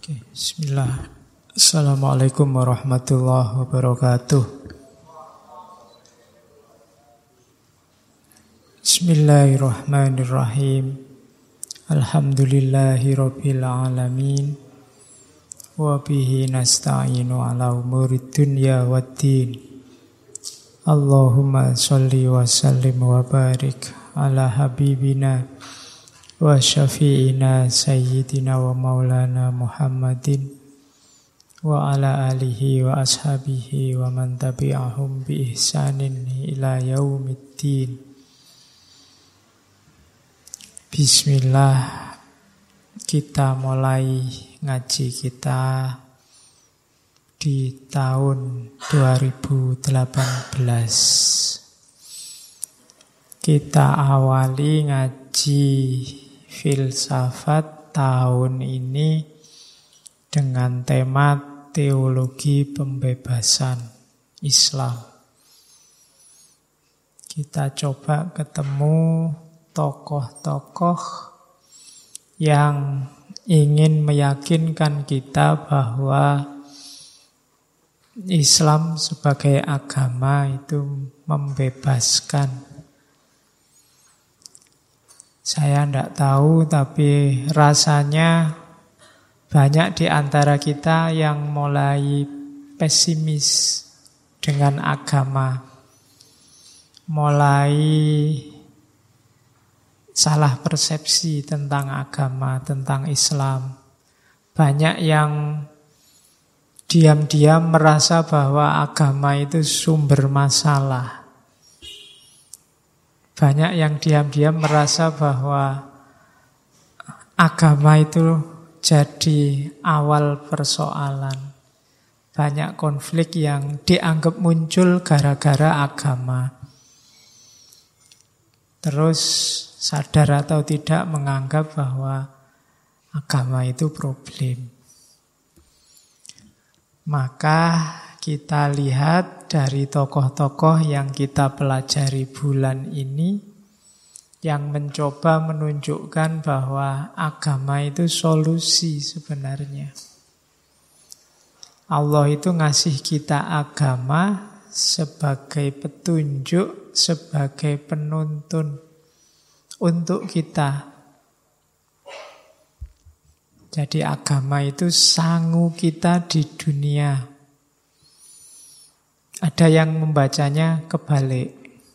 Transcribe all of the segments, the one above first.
Oke, bismillah. Assalamualaikum warahmatullahi wabarakatuh. Bismillahirrahmanirrahim. Alhamdulillahi rabbil alamin. Wa bihi nasta'inu ala umurid dunya waddin. Allahumma sholli wa sallim wa barik ala habibina wa syafi'ina sayyidina wa maulana Muhammadin wa ala alihi wa ashabihi wa man tabi'ahum bi ihsanin ila yaumiddin. Bismillah, kita mulai ngaji kita di tahun 2018. Kita awali ngaji filsafat tahun ini dengan tema teologi pembebasan Islam. Kita coba ketemu tokoh-tokoh yang ingin meyakinkan kita bahwa Islam sebagai agama itu membebaskan. Saya tidak tahu, tapi rasanya banyak di antara kita yang mulai pesimis dengan agama, mulai salah persepsi tentang agama, tentang Islam. Banyak yang diam-diam merasa bahwa agama itu sumber masalah. Banyak yang diam-diam merasa bahwa agama itu jadi awal persoalan. Banyak konflik yang dianggap muncul gara-gara agama. Terus sadar atau tidak menganggap bahwa agama itu problem. Maka kita lihat dari tokoh-tokoh yang kita pelajari bulan ini, yang mencoba menunjukkan bahwa agama itu solusi sebenarnya. Allah itu ngasih kita agama sebagai petunjuk, sebagai penuntun untuk kita. Jadi agama itu sangu kita di dunia. Ada yang membacanya kebalik.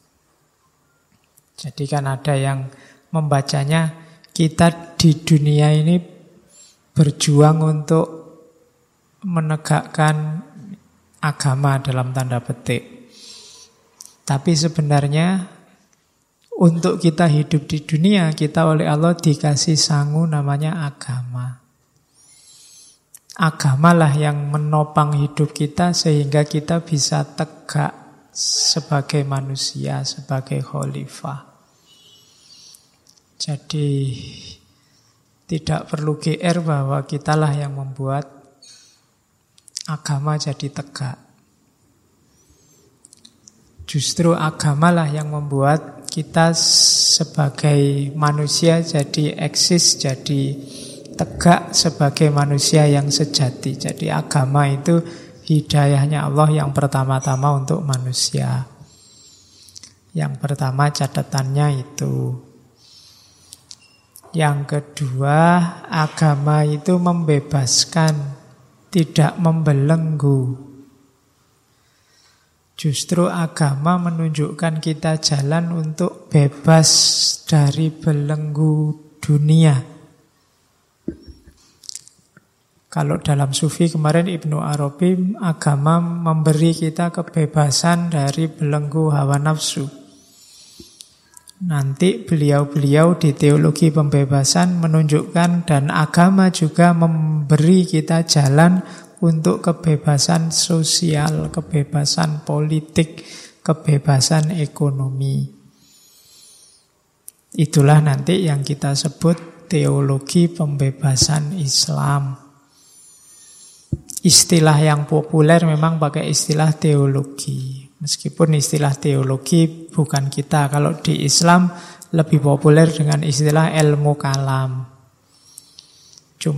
Jadi kan ada yang membacanya kita di dunia ini berjuang untuk menegakkan agama dalam tanda petik. Tapi sebenarnya untuk kita hidup di dunia, kita oleh Allah dikasih sangu namanya agama. Agamalah yang menopang hidup kita sehingga kita bisa tegak sebagai manusia, sebagai khalifah. Jadi tidak perlu GR bahwa kitalah yang membuat agama jadi tegak. Justru agamalah yang membuat kita sebagai manusia jadi eksis, jadi tegak sebagai manusia yang sejati. Jadi agama itu hidayahnya Allah yang pertama-tama untuk manusia. Yang pertama catatannya itu. Yang kedua, agama itu membebaskan, tidak membelenggu. Justru agama menunjukkan kita jalan untuk bebas dari belenggu dunia. Kalau dalam sufi kemarin Ibnu Arabi, agama memberi kita kebebasan dari belenggu hawa nafsu. Nanti beliau-beliau di teologi pembebasan menunjukkan dan agama juga memberi kita jalan untuk kebebasan sosial, kebebasan politik, kebebasan ekonomi. Itulah nanti yang kita sebut teologi pembebasan Islam. Istilah yang populer memang pakai istilah teologi. Meskipun istilah teologi bukan kita. Kalau di Islam lebih populer dengan istilah ilmu kalam. Cuma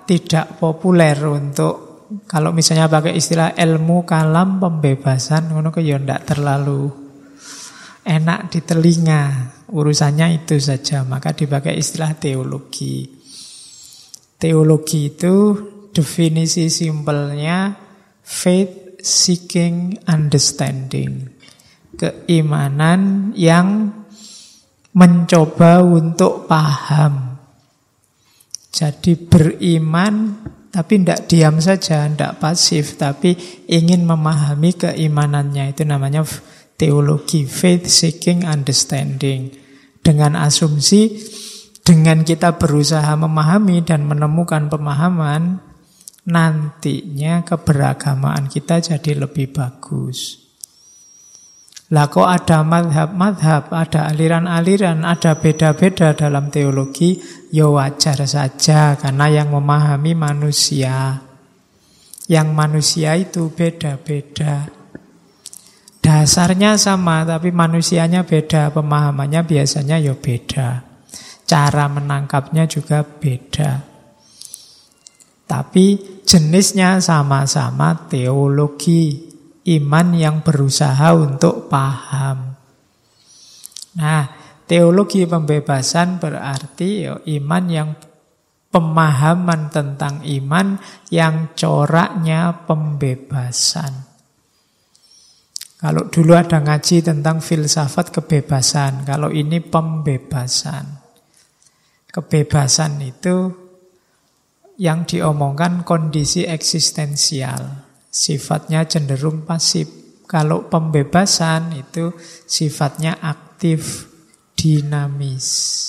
tidak populer untuk, kalau misalnya pakai istilah ilmu kalam pembebasan, ngono kok ya ndak terlalu enak di telinga. Urusannya itu saja, maka dipakai istilah teologi. Teologi itu definisi simpelnya faith seeking understanding. Keimanan yang mencoba untuk paham. Jadi beriman tapi tidak diam saja, tidak pasif, tapi ingin memahami keimanannya. Itu namanya teologi, faith seeking understanding. Dengan asumsi, dengan kita berusaha memahami dan menemukan pemahaman, nantinya keberagamaan kita jadi lebih bagus. Lah kok ada madhab-madhab, ada aliran-aliran, ada beda-beda dalam teologi, ya wajar saja, karena yang memahami manusia. Yang manusia itu beda-beda. Dasarnya sama, tapi manusianya beda, pemahamannya biasanya ya beda. Cara menangkapnya juga beda. Tapi jenisnya sama-sama teologi. Iman yang berusaha untuk paham. Nah, teologi pembebasan berarti ya, iman yang pemahaman tentang iman yang coraknya pembebasan. Kalau dulu ada ngaji tentang filsafat kebebasan, kalau ini pembebasan. Kebebasan itu yang diomongkan kondisi eksistensial. Sifatnya cenderung pasif. Kalau pembebasan itu sifatnya aktif, dinamis.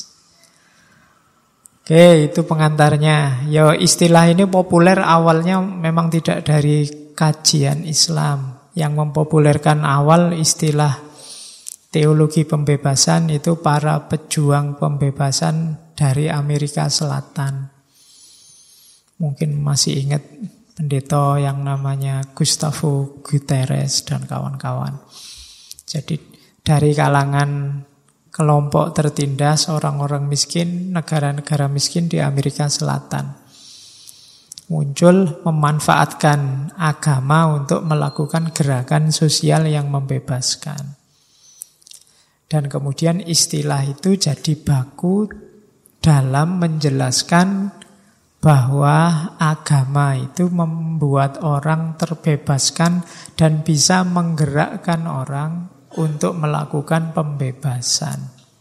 Oke, itu pengantarnya. Ya, istilah ini populer awalnya memang tidak dari kajian Islam. Yang mempopulerkan awal istilah teologi pembebasan itu para pejuang pembebasan dari Amerika Selatan. Mungkin masih ingat pendeta yang namanya Gustavo Guterres dan kawan-kawan. Jadi dari kalangan kelompok tertindas, orang-orang miskin, negara-negara miskin di Amerika Selatan, muncul memanfaatkan agama untuk melakukan gerakan sosial yang membebaskan. Dan kemudian istilah itu jadi baku dalam menjelaskan bahwa agama itu membuat orang terbebaskan dan bisa menggerakkan orang untuk melakukan pembebasan.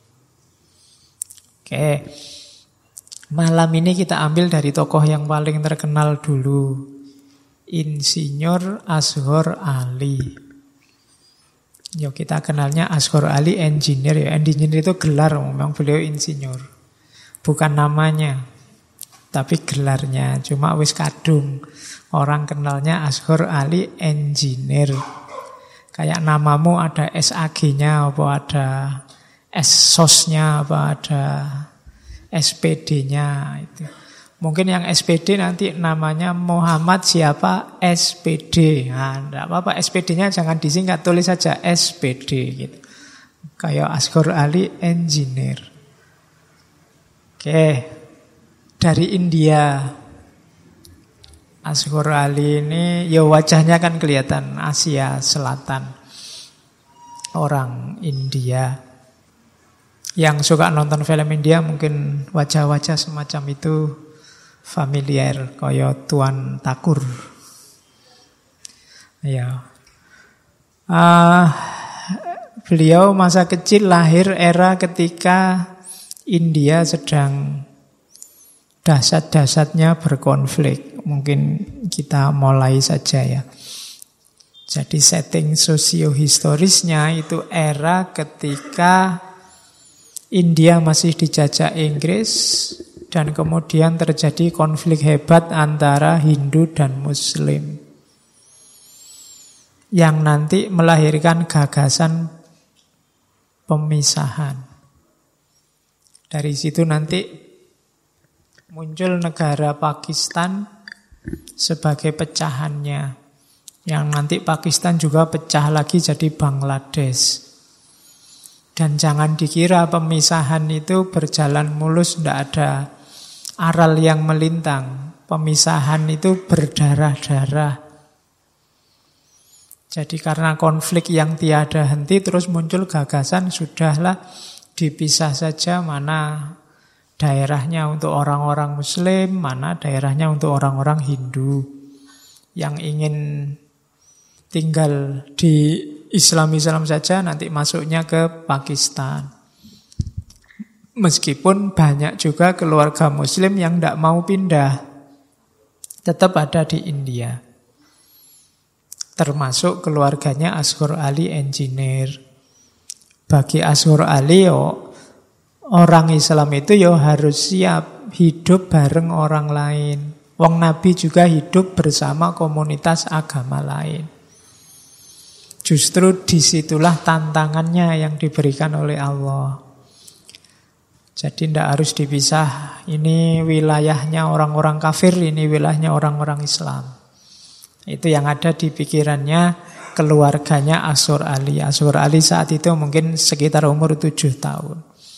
Oke, malam ini kita ambil dari tokoh yang paling terkenal dulu, Insinyur Ashor Ali. Yo, kita kenalnya Ashor Ali engineer ya. Engineer itu gelar, memang beliau insinyur, bukan namanya. Tapi gelarnya, cuma wis kadung. Orang kenalnya Ashor Ali engineer. Kayak namamu ada SAG-nya, apa ada SOS-nya, apa ada SPD-nya. Itu. Mungkin yang SPD nanti namanya Muhammad siapa? SPD. Nah, enggak apa-apa, SPD-nya jangan disingkat, tulis saja SPD. Gitu. Kayak Ashor Ali engineer. Oke. Dari India. Ashor Ali ini ya wajahnya kan kelihatan Asia Selatan. Orang India. Yang suka nonton film India mungkin wajah-wajah semacam itu familiar, kayak Tuan Thakur. Ya. Beliau masa kecil lahir era ketika India sedang dahsyat-dahsyatnya berkonflik. Mungkin kita mulai saja ya. Jadi setting sosiohistorisnya itu era ketika India masih dijajah Inggris dan kemudian terjadi konflik hebat antara Hindu dan Muslim yang nanti melahirkan gagasan pemisahan. Dari situ nanti muncul negara Pakistan sebagai pecahannya. Yang nanti Pakistan juga pecah lagi jadi Bangladesh. Dan jangan dikira pemisahan itu berjalan mulus, tidak ada aral yang melintang. Pemisahan itu berdarah-darah. Jadi karena konflik yang tiada henti terus muncul gagasan, sudahlah dipisah saja mana daerahnya untuk orang-orang Muslim, mana daerahnya untuk orang-orang Hindu. Yang ingin tinggal di Islam-Islam saja nanti masuknya ke Pakistan. Meskipun banyak juga keluarga Muslim yang tidak mau pindah, tetap ada di India. Termasuk keluarganya Asghar Ali engineer. Bagi Asghar Ali, orang Islam itu harus siap hidup bareng orang lain. Wong Nabi juga hidup bersama komunitas agama lain. Justru disitulah tantangannya yang diberikan oleh Allah. Jadi tidak harus dipisah, ini wilayahnya orang-orang kafir, ini wilayahnya orang-orang Islam. Itu yang ada di pikirannya keluarganya Asghar Ali. Asghar Ali saat itu mungkin sekitar umur 7 tahun.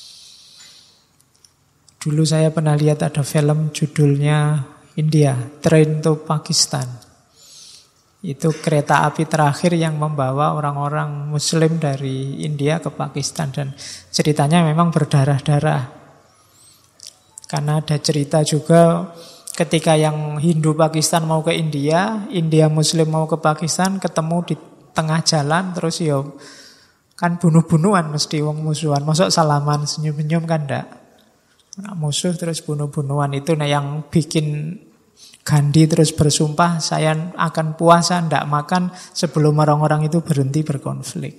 Dulu saya pernah lihat ada film judulnya India, Train to Pakistan. Itu kereta api terakhir yang membawa orang-orang Muslim dari India ke Pakistan. Dan ceritanya memang berdarah-darah. Karena ada cerita juga ketika yang Hindu Pakistan mau ke India, India Muslim mau ke Pakistan, ketemu di tengah jalan, terus kan bunuh-bunuhan mesti wong musuhan. Masuk salaman, senyum-senyum kan enggak. Musuh terus bunuh-bunuhan itu yang bikin Gandhi terus bersumpah, saya akan puasa, tidak makan sebelum orang-orang itu berhenti berkonflik.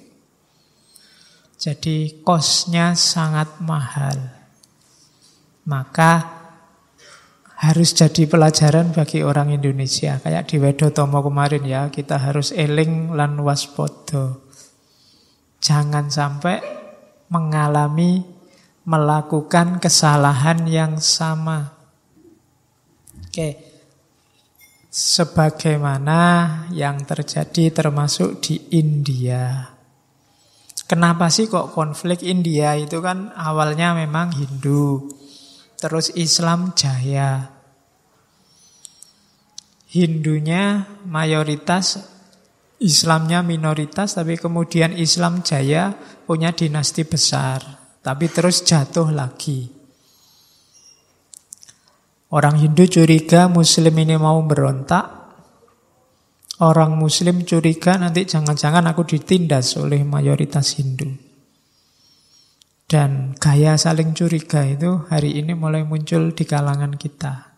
Jadi kosnya sangat mahal. Maka harus jadi pelajaran bagi orang Indonesia. Kayak di Wedotomo kemarin kita harus eling lan waspada. Jangan sampai melakukan kesalahan yang sama. Oke. Sebagaimana yang terjadi termasuk di India. Kenapa sih kok konflik India itu kan awalnya memang Hindu, terus Islam jaya. Hindunya mayoritas, Islamnya minoritas, tapi kemudian Islam jaya punya dinasti besar, tapi terus jatuh lagi. Orang Hindu curiga Muslim ini mau berontak. Orang Muslim curiga nanti jangan-jangan aku ditindas oleh mayoritas Hindu. Dan gaya saling curiga itu hari ini mulai muncul di kalangan kita.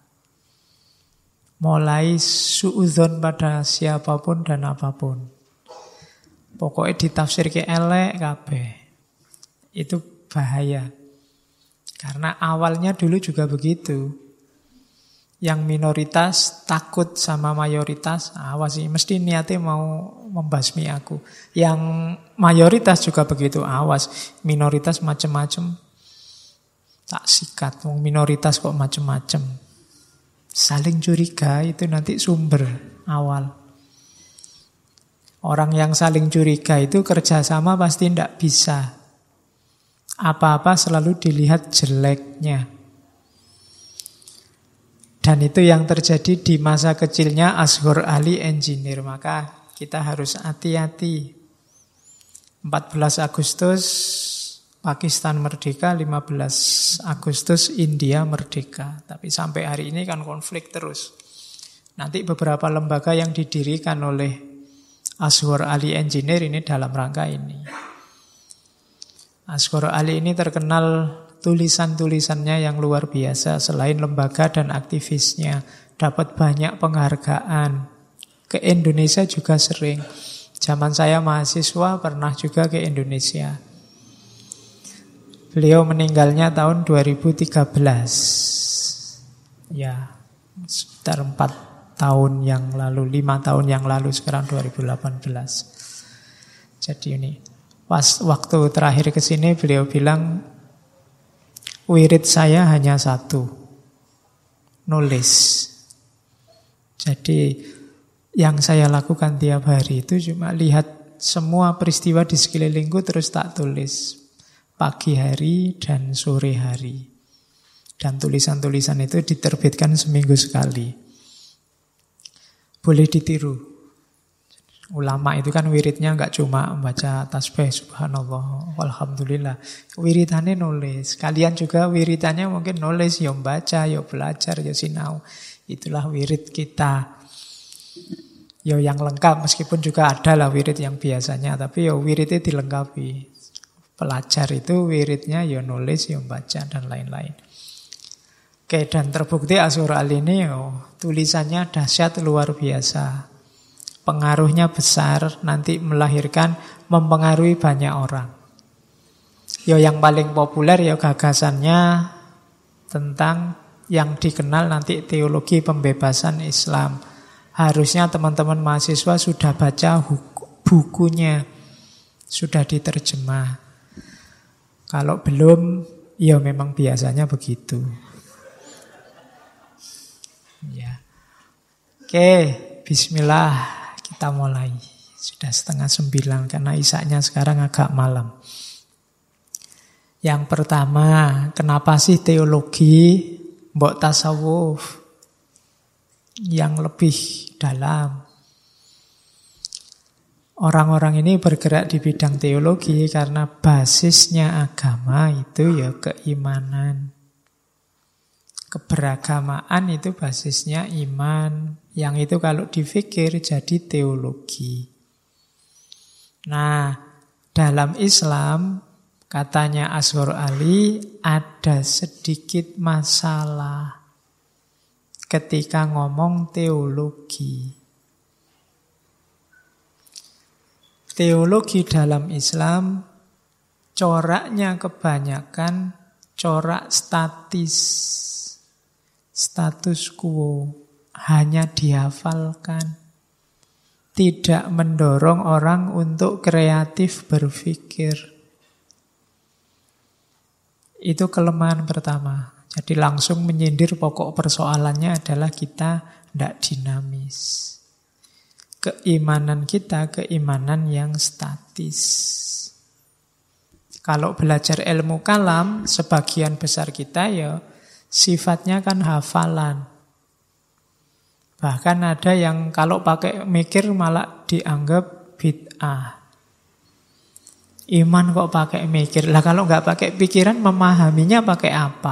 Mulai suudzon pada siapapun dan apapun. Pokoknya ditafsir ke elek kabeh. Itu bahaya. Karena awalnya dulu juga begitu. Yang minoritas takut sama mayoritas, awas sih, mesti niatnya mau membasmi aku. Yang mayoritas juga begitu, awas, minoritas macam-macam, tak sikat, minoritas kok macam-macam. Saling curiga itu nanti sumber awal. Orang yang saling curiga itu kerjasama pasti tidak bisa. Apa-apa selalu dilihat jeleknya. Dan itu yang terjadi di masa kecilnya Asghar Ali engineer. Maka kita harus hati-hati. 14 Agustus Pakistan merdeka, 15 Agustus India merdeka. Tapi sampai hari ini kan konflik terus. Nanti beberapa lembaga yang didirikan oleh Asghar Ali engineer ini dalam rangka ini. Asghar Ali ini terkenal tulisan-tulisannya yang luar biasa. Selain lembaga dan aktivisnya, dapat banyak penghargaan. Ke Indonesia juga sering. Zaman saya mahasiswa pernah juga ke Indonesia. Beliau meninggalnya tahun 2013. Ya, sekitar 4 tahun yang lalu, 5 tahun yang lalu, sekarang 2018. Jadi ini, pas waktu terakhir ke sini beliau bilang, wirid saya hanya satu, nulis. Jadi yang saya lakukan tiap hari itu cuma lihat semua peristiwa di sekelilingku terus tak tulis. Pagi hari dan sore hari. Dan tulisan-tulisan itu diterbitkan seminggu sekali. Boleh ditiru. Ulama itu kan wiridnya nggak cuma membaca tasbih, subhanallah, alhamdulillah. Wiridannya nulis. Kalian juga wiridannya mungkin nulis, ya baca, ya belajar, ya sinau. Itulah wirid kita. Ya yang lengkap, meskipun juga ada lah wirid yang biasanya, tapi ya wiridnya dilengkapi. Pelajar itu wiridnya ya nulis, ya baca, dan lain-lain. Oke, dan terbukti Asyur-Al ini tulisannya dahsyat luar biasa. Pengaruhnya besar, nanti melahirkan, mempengaruhi banyak orang. Ya yang paling populer ya gagasannya tentang yang dikenal nanti teologi pembebasan Islam. Harusnya teman-teman mahasiswa sudah baca bukunya, sudah diterjemah. Kalau belum, ya memang biasanya begitu. Ya. Oke, bismillah. Kita mulai. Sudah 8:30 karena isaknya sekarang agak malam. Yang pertama, kenapa sih teologi mbok tasawuf yang lebih dalam? Orang-orang ini bergerak di bidang teologi karena basisnya agama itu ya keimanan. Keberagamaan itu basisnya iman. Yang itu kalau dipikir jadi teologi. Nah, dalam Islam, katanya Asyur-Ali, ada sedikit masalah ketika ngomong teologi. Teologi dalam Islam, coraknya kebanyakan corak status quo, hanya dihafalkan, tidak mendorong orang untuk kreatif berpikir. Itu kelemahan pertama. Jadi langsung menyindir pokok persoalannya adalah kita tidak dinamis. Keimanan kita, keimanan yang statis. Kalau belajar ilmu kalam, sebagian besar kita ya sifatnya kan hafalan. Bahkan ada yang kalau pakai mikir malah dianggap bid'ah. Iman kok pakai mikir. Lah kalau nggak pakai pikiran, memahaminya pakai apa?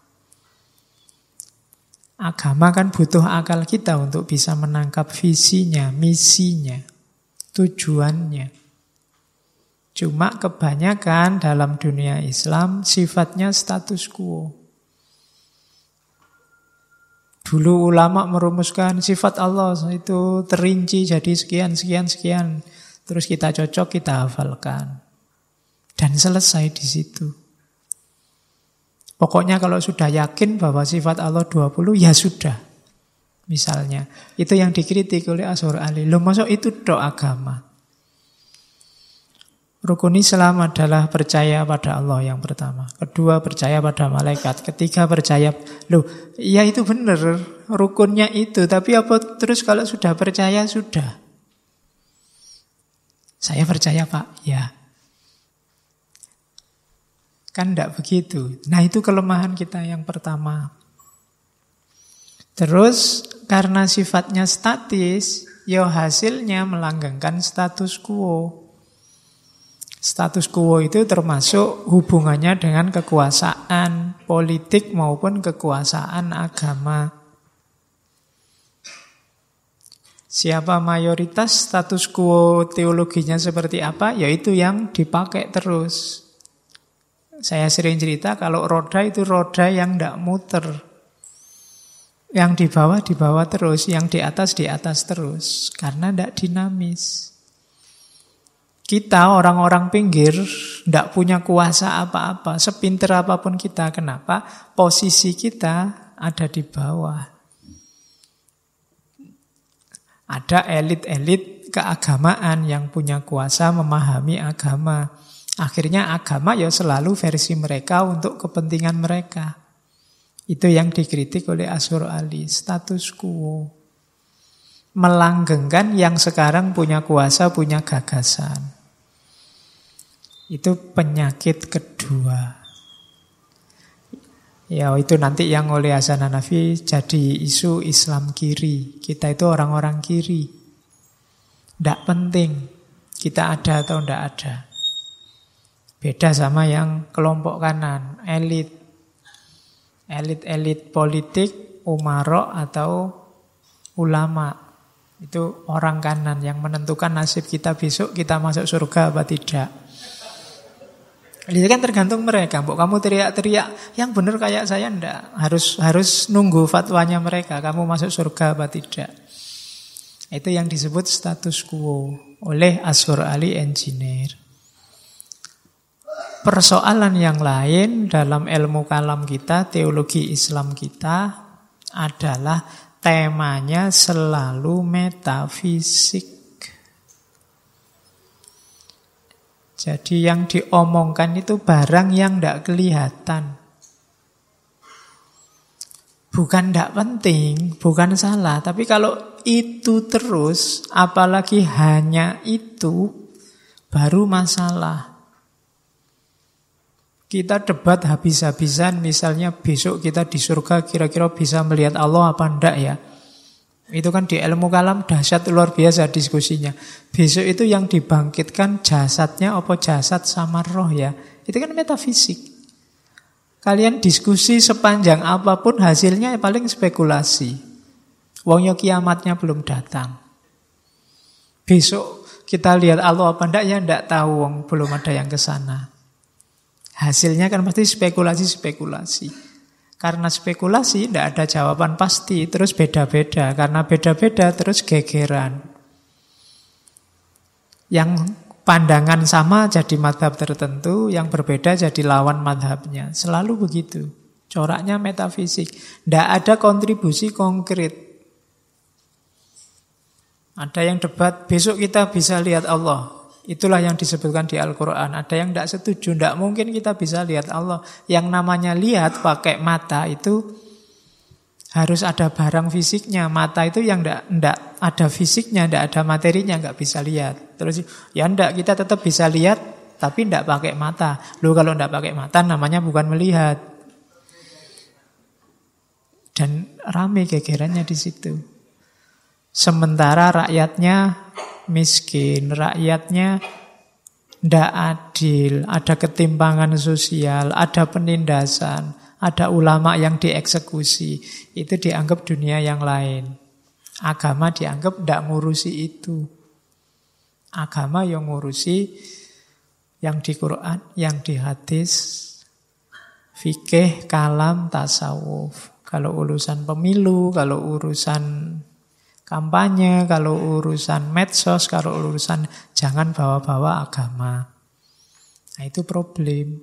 Agama kan butuh akal kita untuk bisa menangkap visinya, misinya, tujuannya. Cuma kebanyakan dalam dunia Islam sifatnya status quo. Dulu ulama merumuskan sifat Allah itu terinci jadi sekian. Terus kita cocok, kita hafalkan. Dan selesai di situ. Pokoknya kalau sudah yakin bahwa sifat Allah 20, ya sudah. Misalnya, itu yang dikritik oleh Asyur-Ali. Loh, maksud itu tok agama. Rukun Islam adalah percaya pada Allah yang pertama. Kedua, percaya pada malaikat. Ketiga, percaya. Loh, ya itu benar. Rukunnya itu. Tapi apa terus kalau sudah percaya, sudah. Saya percaya, Pak. Ya. Kan tidak begitu. Nah, itu kelemahan kita yang pertama. Terus, karena sifatnya statis, ya hasilnya melanggengkan status quo. Status quo itu termasuk hubungannya dengan kekuasaan politik maupun kekuasaan agama. Siapa mayoritas, status quo teologinya seperti apa, yaitu yang dipakai terus. Saya sering cerita kalau roda itu roda yang tidak muter. Yang di bawah terus, yang di atas terus. Karena tidak dinamis. Kita orang-orang pinggir tidak punya kuasa apa-apa. Sepinter apapun kita. Kenapa? Posisi kita ada di bawah. Ada elit-elit keagamaan yang punya kuasa memahami agama. Akhirnya agama ya selalu versi mereka untuk kepentingan mereka. Itu yang dikritik oleh Asyur-Ali. Status quo. Melanggengkan yang sekarang punya kuasa, punya gagasan. Itu penyakit kedua. Ya itu nanti yang oleh Hasan Hanafi jadi isu Islam kiri. Kita itu orang-orang kiri. Tidak penting kita ada atau tidak ada. Beda sama yang kelompok kanan, elit. Elit-elit politik, umarok atau ulama. Itu orang kanan yang menentukan nasib kita besok, kita masuk surga apa tidak. Itu kan tergantung mereka. Mbok kamu teriak-teriak, yang benar kayak saya enggak. Harus nunggu fatwanya mereka, kamu masuk surga apa tidak. Itu yang disebut status quo oleh Ashur Ali Engineer. Persoalan yang lain dalam ilmu kalam kita, teologi Islam kita adalah temanya selalu metafisik. Jadi yang diomongkan itu barang yang tidak kelihatan. Bukan tidak penting, bukan salah. Tapi kalau itu terus, apalagi hanya itu, baru masalah. Kita debat habis-habisan, misalnya besok kita di surga kira-kira bisa melihat Allah apa enggak ya. Itu kan di ilmu kalam dahsyat luar biasa diskusinya. Besok itu yang dibangkitkan jasadnya apa jasad sama roh ya. Itu kan metafisik. Kalian diskusi sepanjang apapun hasilnya paling spekulasi. Wong yo kiamatnya belum datang. Besok kita lihat Allah apa enggak ya enggak tahu, wong belum ada yang ke sana. Hasilnya kan pasti spekulasi-spekulasi. Karena spekulasi tidak ada jawaban pasti, terus beda-beda. Karena beda-beda terus gegeran. Yang pandangan sama jadi madhab tertentu, yang berbeda jadi lawan madhabnya. Selalu begitu. Coraknya metafisik. Tidak ada kontribusi konkret. Ada yang debat, besok kita bisa lihat Allah. Itulah yang disebutkan di Al-Quran. Ada yang tidak setuju, tidak mungkin kita bisa lihat Allah. Yang namanya lihat pakai mata itu harus ada barang fisiknya. Mata itu yang tidak ada fisiknya, tidak ada materinya, nggak bisa lihat. Terus ya tidak, kita tetap bisa lihat, tapi tidak pakai mata. Loh kalau tidak pakai mata namanya bukan melihat. Dan rame gegerannya di situ. Sementara rakyatnya miskin, rakyatnya tidak adil, ada ketimpangan sosial, ada penindasan, ada ulama yang dieksekusi. Itu dianggap dunia yang lain. Agama dianggap tidak ngurusi itu. Agama yang ngurusi yang di Quran, yang di hadis, fikih, kalam, tasawuf. Kalau urusan pemilu, kalau urusan kampanye, kalau urusan medsos, kalau urusan jangan bawa-bawa agama. Nah itu problem.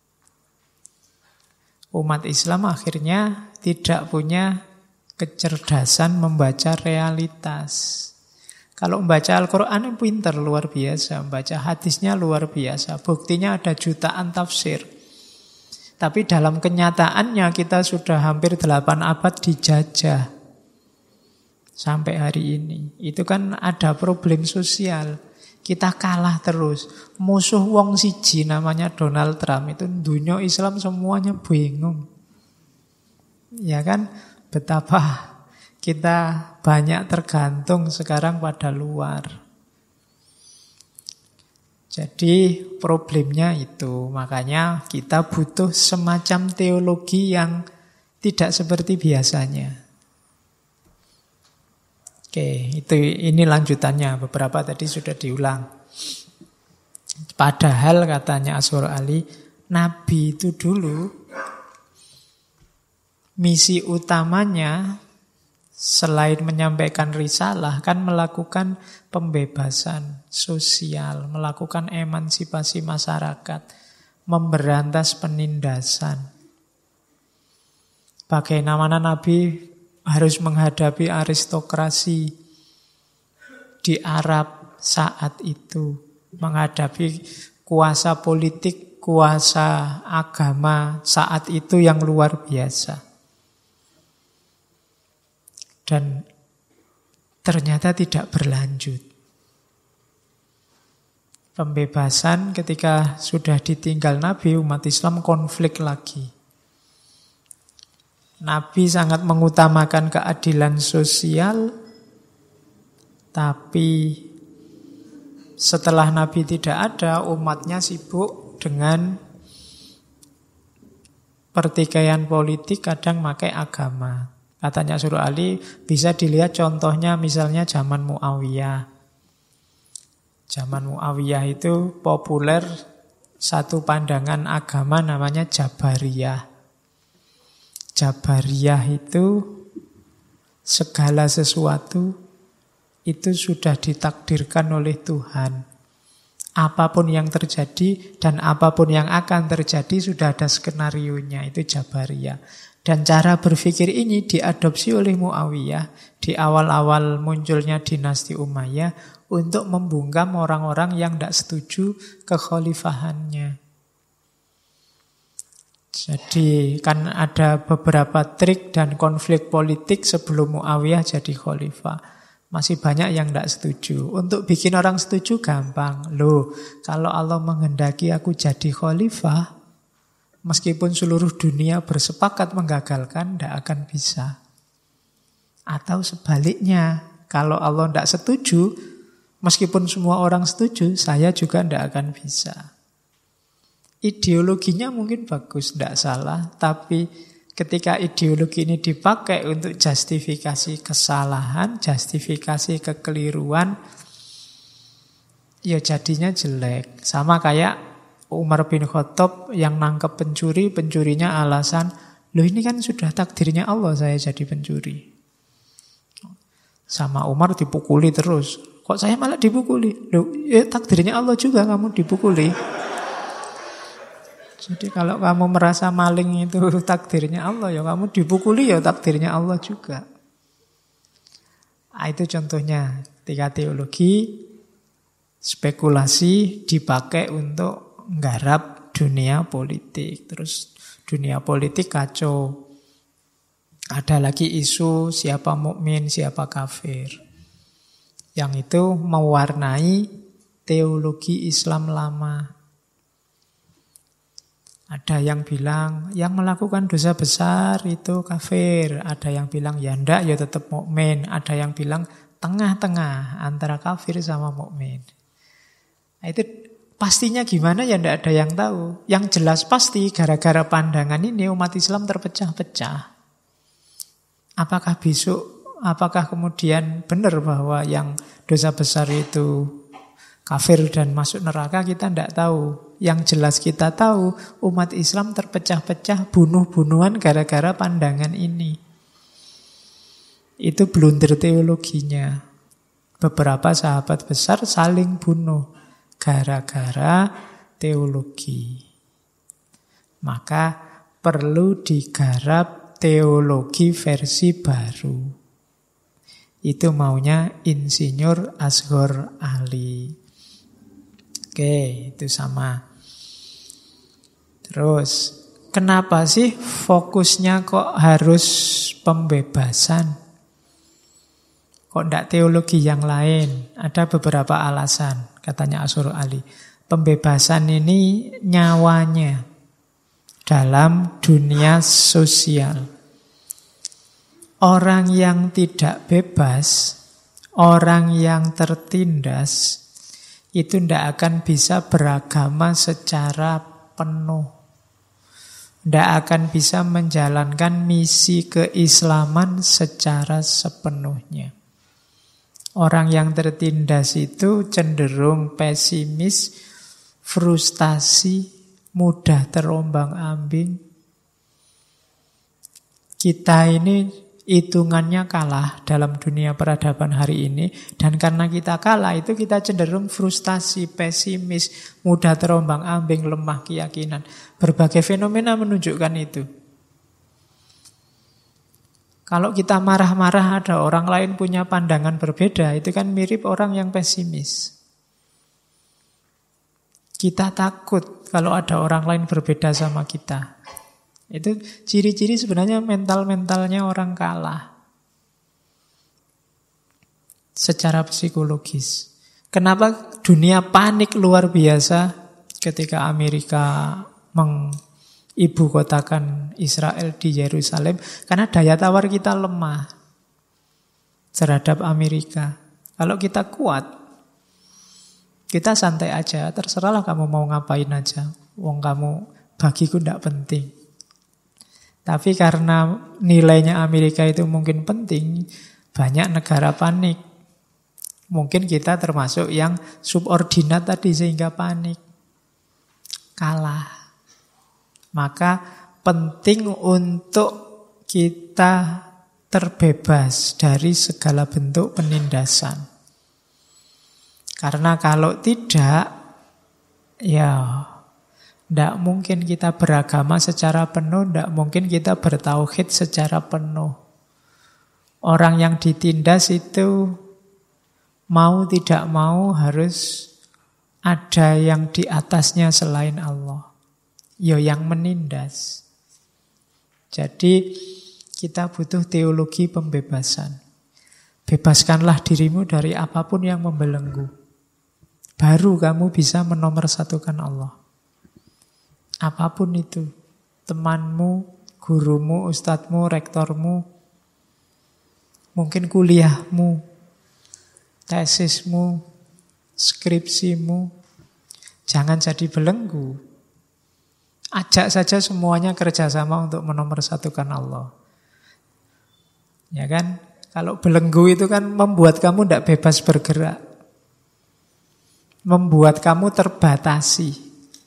Umat Islam akhirnya tidak punya kecerdasan membaca realitas. Kalau membaca Al-Quran pinter luar biasa, membaca hadisnya luar biasa. Buktinya ada jutaan tafsir. Tapi dalam kenyataannya kita sudah hampir 8 abad dijajah. Sampai hari ini. Itu kan ada problem sosial. Kita kalah terus. Musuh wong siji namanya Donald Trump. Itu dunia Islam semuanya bingung. Ya kan? Betapa kita banyak tergantung sekarang pada luar. Jadi problemnya itu. Makanya kita butuh semacam teologi yang tidak seperti biasanya. Oke, ini lanjutannya. Beberapa tadi sudah diulang. Padahal katanya Ashur Ali, Nabi itu dulu misi utamanya selain menyampaikan risalah kan melakukan pembebasan sosial, melakukan emansipasi masyarakat, memberantas penindasan. Bagaimana Nabi harus menghadapi aristokrasi di Arab saat itu, menghadapi kuasa politik, kuasa agama saat itu yang luar biasa. Dan ternyata tidak berlanjut. Pembebasan ketika sudah ditinggal Nabi, umat Islam konflik lagi. Nabi sangat mengutamakan keadilan sosial, tapi setelah Nabi tidak ada, umatnya sibuk dengan pertikaian politik, kadang pakai agama. Katanya Surah Ali, bisa dilihat contohnya misalnya zaman Muawiyah. Zaman Muawiyah itu populer satu pandangan agama namanya Jabariyah. Jabariyah itu segala sesuatu itu sudah ditakdirkan oleh Tuhan. Apapun yang terjadi dan apapun yang akan terjadi sudah ada skenarionya, itu Jabariyah. Dan cara berpikir ini diadopsi oleh Muawiyah di awal-awal munculnya dinasti Umayyah untuk membungkam orang-orang yang tidak setuju kekhalifahannya. Jadi kan ada beberapa trik dan konflik politik sebelum Muawiyah jadi khalifah. Masih banyak yang tidak setuju. Untuk bikin orang setuju gampang. Loh, kalau Allah menghendaki aku jadi khalifah, meskipun seluruh dunia bersepakat menggagalkan, tidak akan bisa. Atau sebaliknya, kalau Allah tidak setuju, meskipun semua orang setuju, saya juga tidak akan bisa. Ideologinya mungkin bagus, tidak salah, tapi ketika ideologi ini dipakai untuk justifikasi kesalahan, justifikasi kekeliruan, ya jadinya jelek. Sama kayak Umar bin Khattab yang nangkep pencuri, pencurinya alasan, loh ini kan sudah takdirnya Allah saya jadi pencuri. Sama Umar dipukuli terus. Kok saya malah dipukuli? Loh, ya takdirnya Allah juga kamu dipukuli. Jadi kalau kamu merasa maling itu takdirnya Allah, ya kamu dipukuli ya takdirnya Allah juga. Nah, itu contohnya ketika teologi spekulasi dipakai untuk nggarap dunia politik. Terus dunia politik kacau. Ada lagi isu siapa mukmin, siapa kafir. Yang itu mewarnai teologi Islam lama. Ada yang bilang yang melakukan dosa besar itu kafir, ada yang bilang ya ndak ya tetap mukmin, ada yang bilang tengah-tengah antara kafir sama mukmin. Nah, itu pastinya gimana ya ndak ada yang tahu. Yang jelas pasti gara-gara pandangan ini umat Islam terpecah-pecah. Apakah kemudian benar bahwa yang dosa besar itu kafir dan masuk neraka, kita tidak tahu. Yang jelas kita tahu umat Islam terpecah-pecah, bunuh-bunuhan gara-gara pandangan ini. Itu blunder teologinya. Beberapa sahabat besar saling bunuh gara-gara teologi. Maka perlu digarap teologi versi baru. Itu maunya Insinyur Asghar Ali. Oke, itu sama. Terus, kenapa sih fokusnya kok harus pembebasan? Kok tidak teologi yang lain? Ada beberapa alasan, katanya Asghar Ali. Pembebasan ini nyawanya dalam dunia sosial. Orang yang tidak bebas, orang yang tertindas, itu tidak akan bisa beragama secara penuh. Tidak akan bisa menjalankan misi keislaman secara sepenuhnya. Orang yang tertindas itu cenderung pesimis, frustasi, mudah terombang-ambing. Kita ini hitungannya kalah dalam dunia peradaban hari ini. Dan karena kita kalah itu kita cenderung frustasi, pesimis, mudah terombang-ambing, lemah keyakinan. Berbagai fenomena menunjukkan itu. Kalau kita marah-marah ada orang lain punya pandangan berbeda, itu kan mirip orang yang pesimis. Kita takut kalau ada orang lain berbeda sama kita. Itu ciri-ciri sebenarnya mental-mentalnya orang kalah. Secara psikologis. Kenapa dunia panik luar biasa ketika Amerika ibu kotakan Israel di Yerusalem, karena daya tawar kita lemah terhadap Amerika. Kalau kita kuat, kita santai aja, terserahlah kamu mau ngapain aja. Wong kamu bagiku ndak penting. Tapi karena nilainya Amerika itu mungkin penting, banyak negara panik. Mungkin kita termasuk yang subordinat tadi sehingga panik. Kalah. Maka penting untuk kita terbebas dari segala bentuk penindasan. Karena kalau tidak, ya tidak mungkin kita beragama secara penuh, tidak mungkin kita bertauhid secara penuh. Orang yang ditindas itu mau tidak mau harus ada yang di atasnya selain Allah. Ya yang menindas. Jadi kita butuh teologi pembebasan. Bebaskanlah dirimu dari apapun yang membelenggu. Baru kamu bisa menomorsatukan Allah. Apapun itu. Temanmu, gurumu, ustadzmu, rektormu. Mungkin kuliahmu, tesismu, skripsimu. Jangan jadi belenggu. Ajak saja semuanya kerjasama untuk menomorsatukan Allah. Ya kan? Kalau belenggu itu kan membuat kamu tidak bebas bergerak. Membuat kamu terbatasi.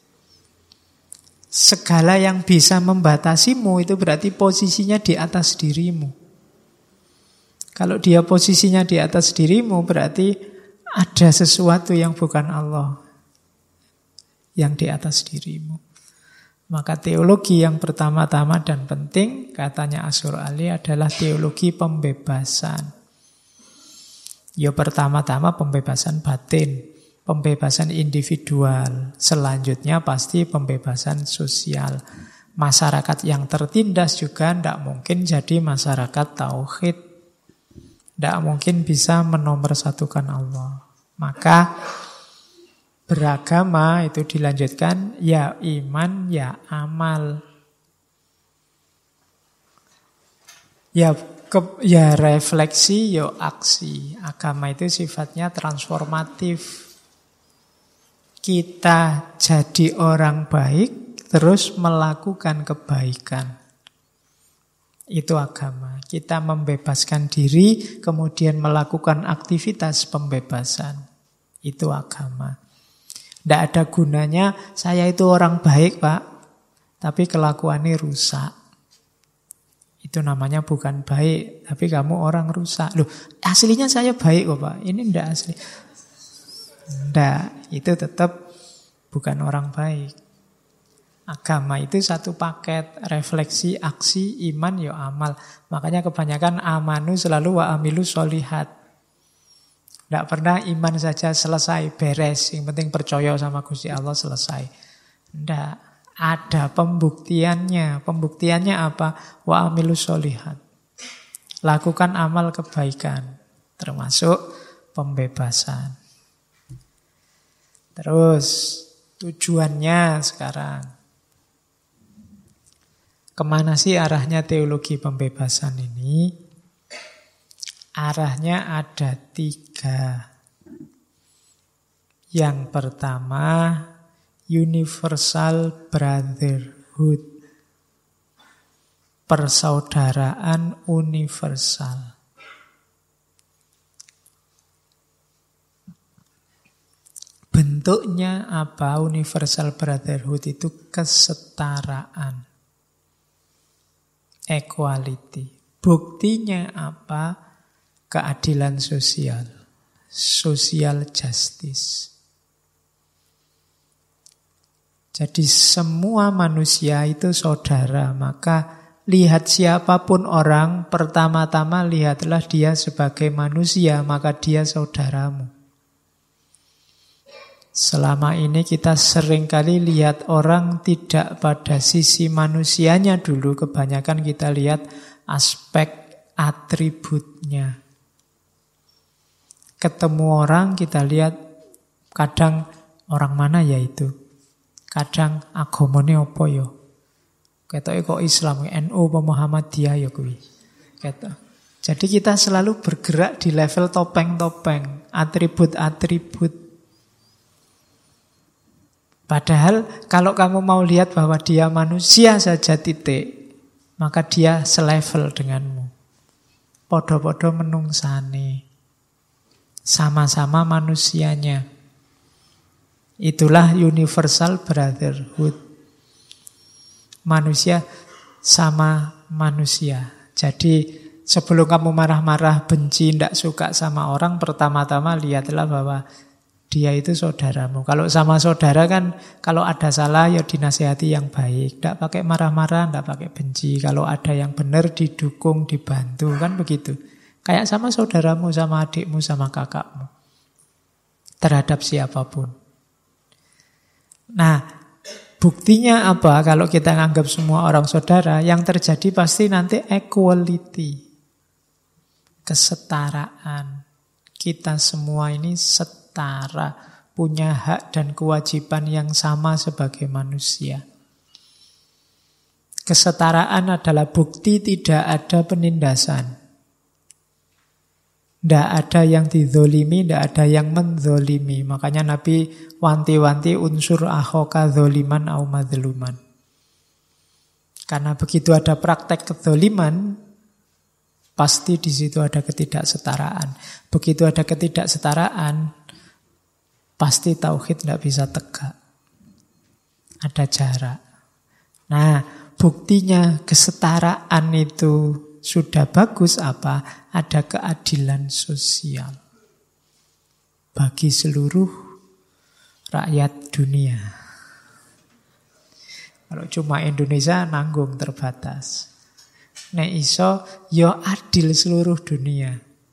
Segala yang bisa membatasimu itu berarti posisinya di atas dirimu. Kalau dia posisinya di atas dirimu berarti ada sesuatu yang bukan Allah yang di atas dirimu. Maka teologi yang pertama-tama dan penting, katanya Asy'ari adalah teologi pembebasan. Ya pertama-tama pembebasan batin, pembebasan individual. Selanjutnya pasti pembebasan sosial. Masyarakat yang tertindas juga tidak mungkin jadi masyarakat tauhid. Tidak mungkin bisa menomorsatukan Allah. Maka beragama itu dilanjutkan, ya iman, ya amal. Ya refleksi, ya aksi. Agama itu sifatnya transformatif. Kita jadi orang baik, terus melakukan kebaikan. Itu agama. Kita membebaskan diri, kemudian melakukan aktivitas pembebasan. Itu agama. Tidak ada gunanya, saya itu orang baik Pak, tapi kelakuannya rusak. Itu namanya bukan baik, tapi kamu orang rusak. Loh, aslinya saya baik kok Pak, ini tidak asli. Tidak, itu tetap bukan orang baik. Agama itu satu paket, refleksi, aksi, iman, ya amal. Makanya kebanyakan amanu selalu wa amilu sholihat. Tidak pernah iman saja selesai, beres. Yang penting percaya sama Gusti Allah selesai. Tidak. Ada pembuktiannya. Pembuktiannya apa? Wa amilus sholihat. Lakukan amal kebaikan. Termasuk pembebasan. Terus tujuannya sekarang. Kemana sih arahnya teologi pembebasan ini? Arahnya ada 3. Yang pertama, universal brotherhood. Persaudaraan universal. Bentuknya apa? Universal brotherhood itu kesetaraan. Equality. Buktinya apa? Keadilan sosial, social justice. Jadi semua manusia itu saudara, maka lihat siapapun orang, pertama-tama lihatlah dia sebagai manusia, maka dia saudaramu. Selama ini kita seringkali lihat orang tidak pada sisi manusianya dulu, kebanyakan kita lihat aspek atributnya. Ketemu orang kita lihat kadang orang mana ya itu. Kadang agamane apa ya. Ketoke kok Islam, NU apa Muhammadiyah ya kuwi. Ketok. Jadi kita selalu bergerak di level topeng-topeng, atribut-atribut. Padahal kalau kamu mau lihat bahwa dia manusia saja titik, maka dia selevel denganmu. Podo-podo menungsane. Sama-sama manusianya. Itulah universal brotherhood. Manusia sama manusia. Jadi sebelum kamu marah-marah, benci, tidak suka sama orang, pertama-tama lihatlah bahwa dia itu saudaramu. Kalau sama saudara kan, kalau ada salah ya dinasihati yang baik. Tidak pakai marah-marah, tidak pakai benci. Kalau ada yang benar didukung, dibantu, kan begitu. Kayak sama saudaramu, sama adikmu, sama kakakmu. Terhadap siapapun. Nah, buktinya apa kalau kita anggap semua orang saudara? Yang terjadi pasti nanti equality. Kesetaraan. Kita semua ini setara, punya hak dan kewajiban yang sama sebagai manusia. Kesetaraan adalah bukti tidak ada penindasan. Tidak ada yang dizolimi, tidak ada yang menzolimi. Makanya Nabi wanti-wanti unsur akhoka zoliman au mazluman. Karena begitu ada praktek kezoliman, pasti di situ ada ketidaksetaraan. Begitu ada ketidaksetaraan, pasti tauhid tidak bisa tegak. Ada jarak. Nah, buktinya kesetaraan itu sudah bagus apa? Ada keadilan sosial bagi seluruh rakyat dunia. Kalau cuma Indonesia nanggung terbatas. Nek iso yo adil seluruh dunia.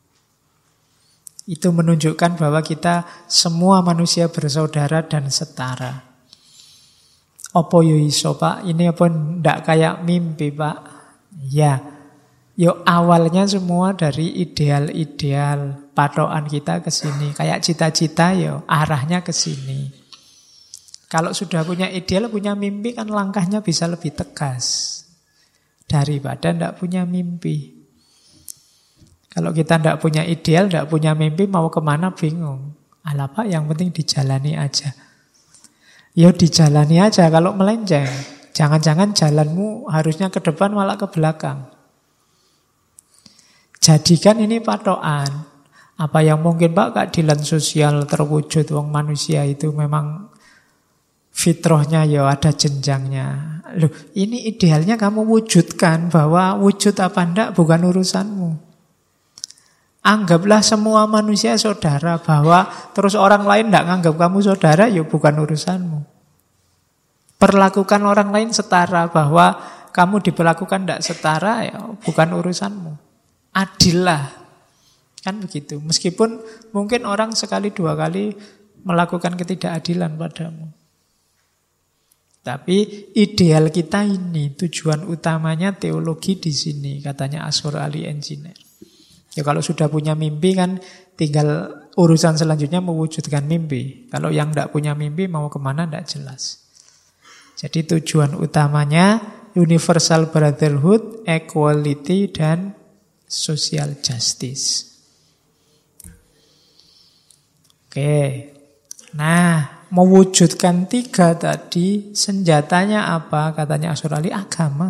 Itu menunjukkan bahwa kita semua manusia bersaudara dan setara. Apa yo iso Pak? Ini apa ndak kayak mimpi Pak? Ya. Yo awalnya semua dari ideal-ideal patokan kita ke sini. Kayak cita-cita yo arahnya ke sini. Kalau sudah punya ideal, punya mimpi kan langkahnya bisa lebih tegas daripada ndak punya mimpi. Kalau kita ndak punya ideal, ndak punya mimpi, mau kemana bingung. Alah Pak, yang penting dijalani aja. Yo dijalani aja kalau melenceng. Jangan-jangan jalanmu harusnya ke depan malah ke belakang. Jadikan ini patokan. Apa yang mungkin Pak keadilan sosial terwujud, wong manusia itu memang fitrahnya ya ada jenjangnya. Loh, ini idealnya kamu wujudkan, bahwa wujud apa enggak bukan urusanmu. Anggaplah semua manusia saudara, bahwa terus orang lain enggak nganggap kamu saudara, ya bukan urusanmu. Perlakukan orang lain setara, bahwa kamu diperlakukan enggak setara, ya bukan urusanmu. Adillah. Kan begitu. Meskipun mungkin orang sekali dua kali melakukan ketidakadilan padamu. Tapi ideal kita ini, tujuan utamanya teologi di sini, katanya Ashur Ali Engineer. Ya kalau sudah punya mimpi kan tinggal urusan selanjutnya mewujudkan mimpi. Kalau yang tidak punya mimpi mau kemana tidak jelas. Jadi tujuan utamanya universal brotherhood, equality, dan social justice. Oke. Nah, mewujudkan tiga tadi, senjatanya apa? Katanya Ashur Ali, agama.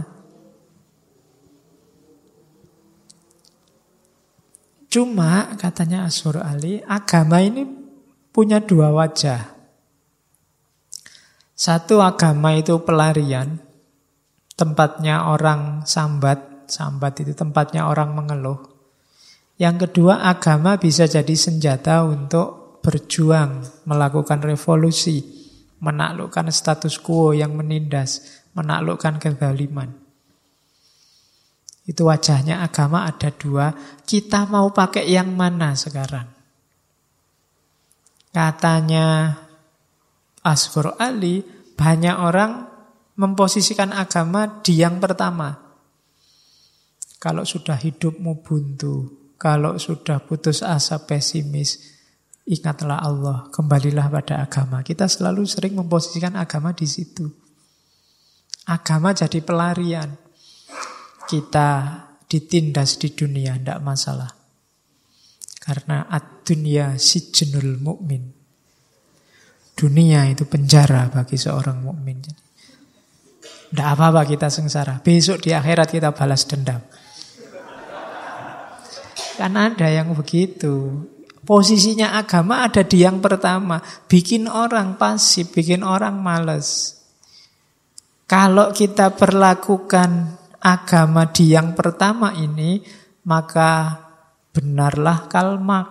Cuma, katanya Ashur Ali, agama ini punya dua wajah. Satu, agama itu pelarian, tempatnya orang sambat. Sambat itu tempatnya orang mengeluh. Yang kedua, agama bisa jadi senjata untuk berjuang, melakukan revolusi, menaklukkan status quo yang menindas, menaklukkan kezaliman. Itu wajahnya agama ada dua. Kita mau pakai yang mana sekarang? Katanya Ashur Ali, banyak orang memposisikan agama di yang pertama. Kalau sudah hidupmu buntu, kalau sudah putus asa, pesimis, ingatlah Allah, kembalilah pada agama. Kita selalu sering memposisikan agama di situ. Agama jadi pelarian. Kita ditindas di dunia, tidak masalah. Karena ad-dunya sijnul mu'min. Dunia itu penjara bagi seorang mukmin. Tidak apa-apa kita sengsara. Besok di akhirat kita balas dendam. Kan ada yang begitu. Posisinya agama ada di yang pertama. Bikin orang pasif, bikin orang malas. Kalau kita perlakukan agama di yang pertama ini, maka benarlah kalmak.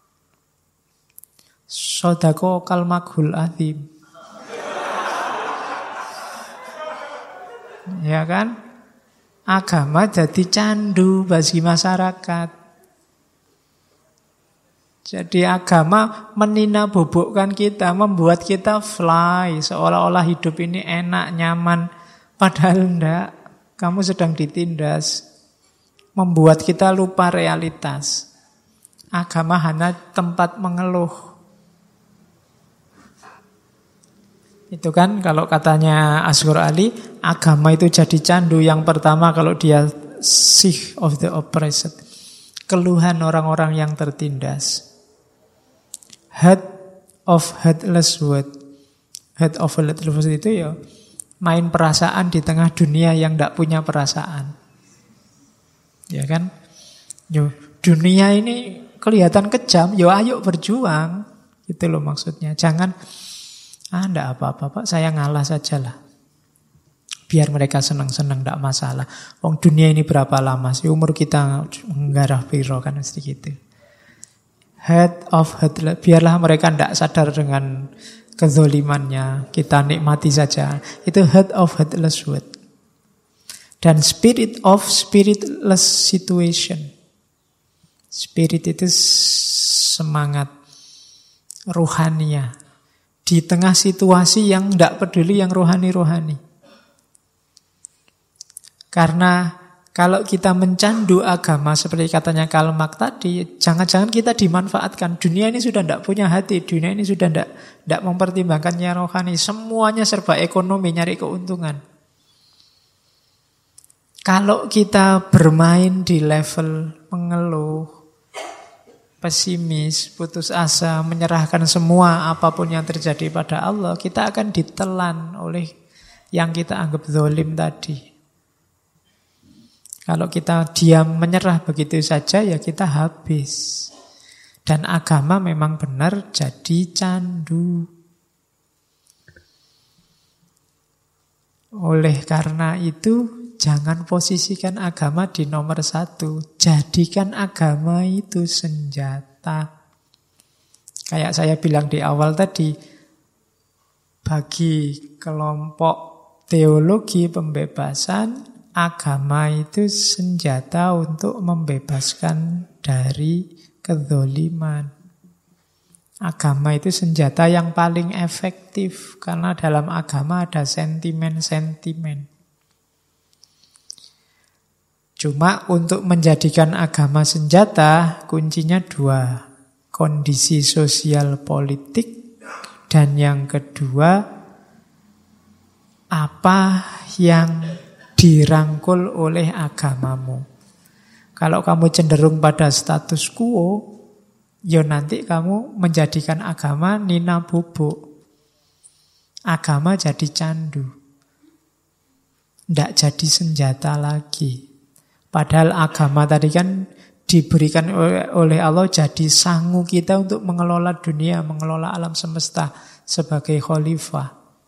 Sodako kalmakhul azim. Ya kan? Agama jadi candu bagi masyarakat. Jadi agama meninabobokkan kita, membuat kita fly, seolah-olah hidup ini enak, nyaman. Padahal enggak, kamu sedang ditindas. Membuat kita lupa realitas. Agama hanya tempat mengeluh. Itu kan kalau katanya Asghar Ali, agama itu jadi candu. Yang pertama kalau dia sigh of the oppressed, keluhan orang-orang yang tertindas. Head of headless word. Head of headless word itu ya main perasaan di tengah dunia yang tidak punya perasaan. Ya kan? Yo, dunia ini kelihatan kejam, yo ayo berjuang. Gitu loh maksudnya. Jangan enggak apa-apa Pak, saya ngalah sajalah. Biar mereka senang-senang, enggak masalah. Wong dunia ini berapa lama sih? Umur kita nggarah piro kan mesti gitu. Head of headless, biarlah mereka tidak sadar dengan kezolimannya, kita nikmati saja. Itu head of headless word. Dan spirit of spiritless situation. Spirit itu semangat ruhania di tengah situasi yang tidak peduli yang rohani-rohani. Karena kalau kita mencandu agama seperti katanya Karl Marx tadi, jangan-jangan kita dimanfaatkan. Dunia ini sudah tidak punya hati, dunia ini sudah tidak mempertimbangkan yang rohani. Semuanya serba ekonomi, nyari keuntungan. Kalau kita bermain di level mengeluh, pesimis, putus asa, menyerahkan semua apapun yang terjadi pada Allah, kita akan ditelan oleh yang kita anggap zalim tadi. Kalau kita diam menyerah begitu saja, ya kita habis. Dan agama memang benar jadi candu. Oleh karena itu, jangan posisikan agama di nomor 1. Jadikan agama itu senjata. Kayak saya bilang di awal tadi, bagi kelompok teologi pembebasan, agama itu senjata untuk membebaskan dari kezoliman. Agama itu senjata yang paling efektif karena dalam agama ada sentimen-sentimen. Cuma untuk menjadikan agama senjata kuncinya 2. Kondisi sosial politik dan yang kedua apa yang dirangkul oleh agamamu. Kalau kamu cenderung pada status quo, ya nanti kamu menjadikan agama nina bubuk. Agama jadi candu. Tidak jadi senjata lagi. Padahal agama tadi kan diberikan oleh Allah jadi sangu kita untuk mengelola dunia, mengelola alam semesta sebagai khalifah.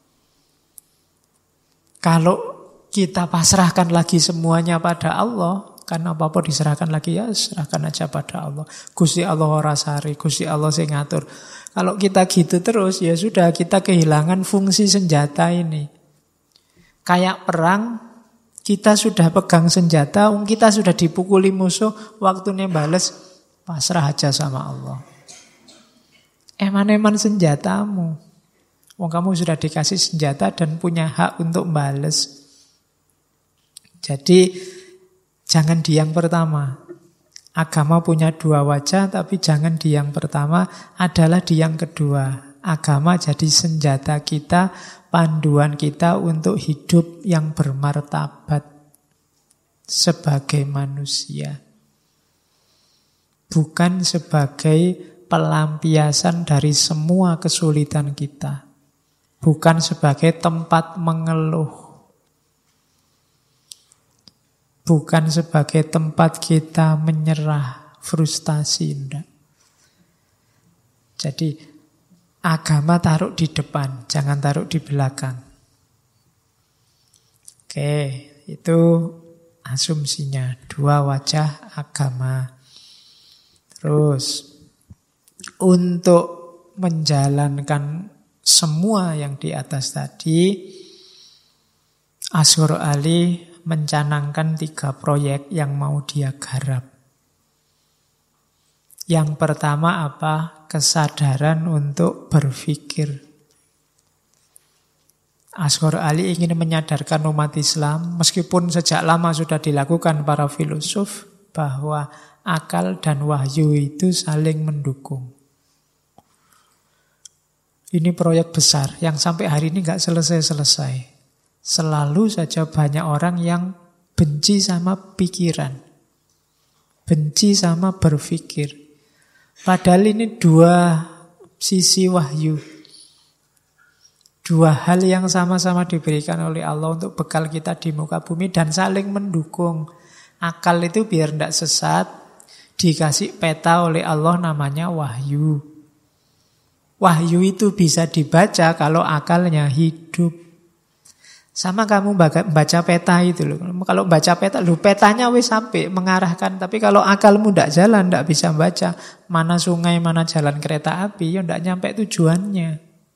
Kalau kita pasrahkan lagi semuanya pada Allah, karena apa-apa diserahkan lagi, ya serahkan aja pada Allah. Gusti Allah ora sari, Gusti Allah sing ngatur. Kalau kita gitu terus, ya sudah kita kehilangan fungsi senjata ini. Kayak perang, kita sudah pegang senjata, kita sudah dipukuli musuh, waktunya bales, pasrah aja sama Allah. Eman-eman senjatamu. Wong kamu sudah dikasih senjata dan punya hak untuk bales. Jadi jangan di yang pertama. Agama punya 2 wajah, tapi jangan di yang pertama, adalah di yang kedua. Agama jadi senjata kita, panduan kita untuk hidup yang bermartabat sebagai manusia. Bukan sebagai pelampiasan dari semua kesulitan kita. Bukan sebagai tempat mengeluh. Bukan sebagai tempat kita menyerah, frustasi, enggak. Jadi agama taruh di depan, jangan taruh di belakang. Oke, itu asumsinya. Dua wajah agama. Terus, untuk menjalankan semua yang di atas tadi, Ashur Ali mencanangkan 3 proyek yang mau dia garap. Yang pertama apa? Kesadaran untuk berpikir. Ashur Ali ingin menyadarkan umat Islam, meskipun sejak lama sudah dilakukan para filosof, bahwa akal dan wahyu itu saling mendukung. Ini proyek besar yang sampai hari ini nggak selesai-selesai. Selalu saja banyak orang yang benci sama pikiran. Benci sama berpikir. Padahal ini 2 sisi wahyu. 2 hal yang sama-sama diberikan oleh Allah untuk bekal kita di muka bumi dan saling mendukung. Akal itu biar tidak sesat, dikasih peta oleh Allah namanya wahyu. Wahyu itu bisa dibaca kalau akalnya hidup. Sama kamu baca peta itu loh. Kalau baca peta, petanya wis sampai mengarahkan. Tapi kalau akalmu tidak jalan, tidak bisa baca mana sungai, mana jalan kereta api, ya tidak nyampe tujuannya.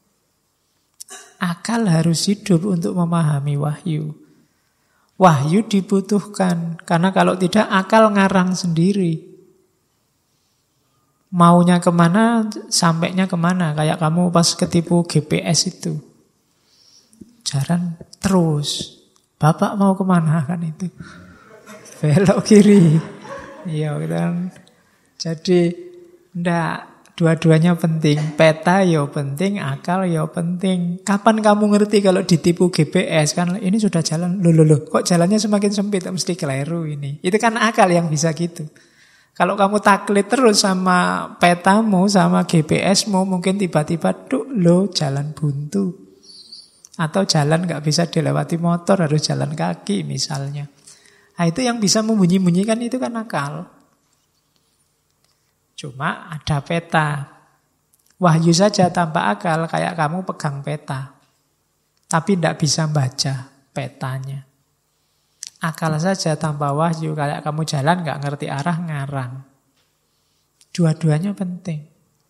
Akal harus hidup untuk memahami wahyu. Wahyu dibutuhkan, karena kalau tidak akal ngarang sendiri. Maunya kemana, sampainya kemana. Kayak kamu pas ketipu GPS itu. Jalan terus. Bapak mau kemana kan itu? Belok kiri. Iya kan. Jadi ndak, dua-duanya penting. Peta ya penting, akal ya penting. Kapan kamu ngerti kalau ditipu GPS kan ini sudah jalan. Loh, kok jalannya semakin sempit, mesti keliru ini. Itu kan akal yang bisa gitu. Kalau kamu taklid terus sama petamu, sama GPSmu, mungkin tiba-tiba jalan buntu. Atau jalan nggak bisa dilewati motor, harus jalan kaki misalnya. Nah itu yang bisa membunyi-bunyikan itu kan akal. Cuma ada peta. Wahyu saja tanpa akal, kayak kamu pegang peta. Tapi tidak bisa baca petanya. Akal saja tanpa wahyu, kayak kamu jalan nggak ngerti arah, ngarang. Dua-duanya penting.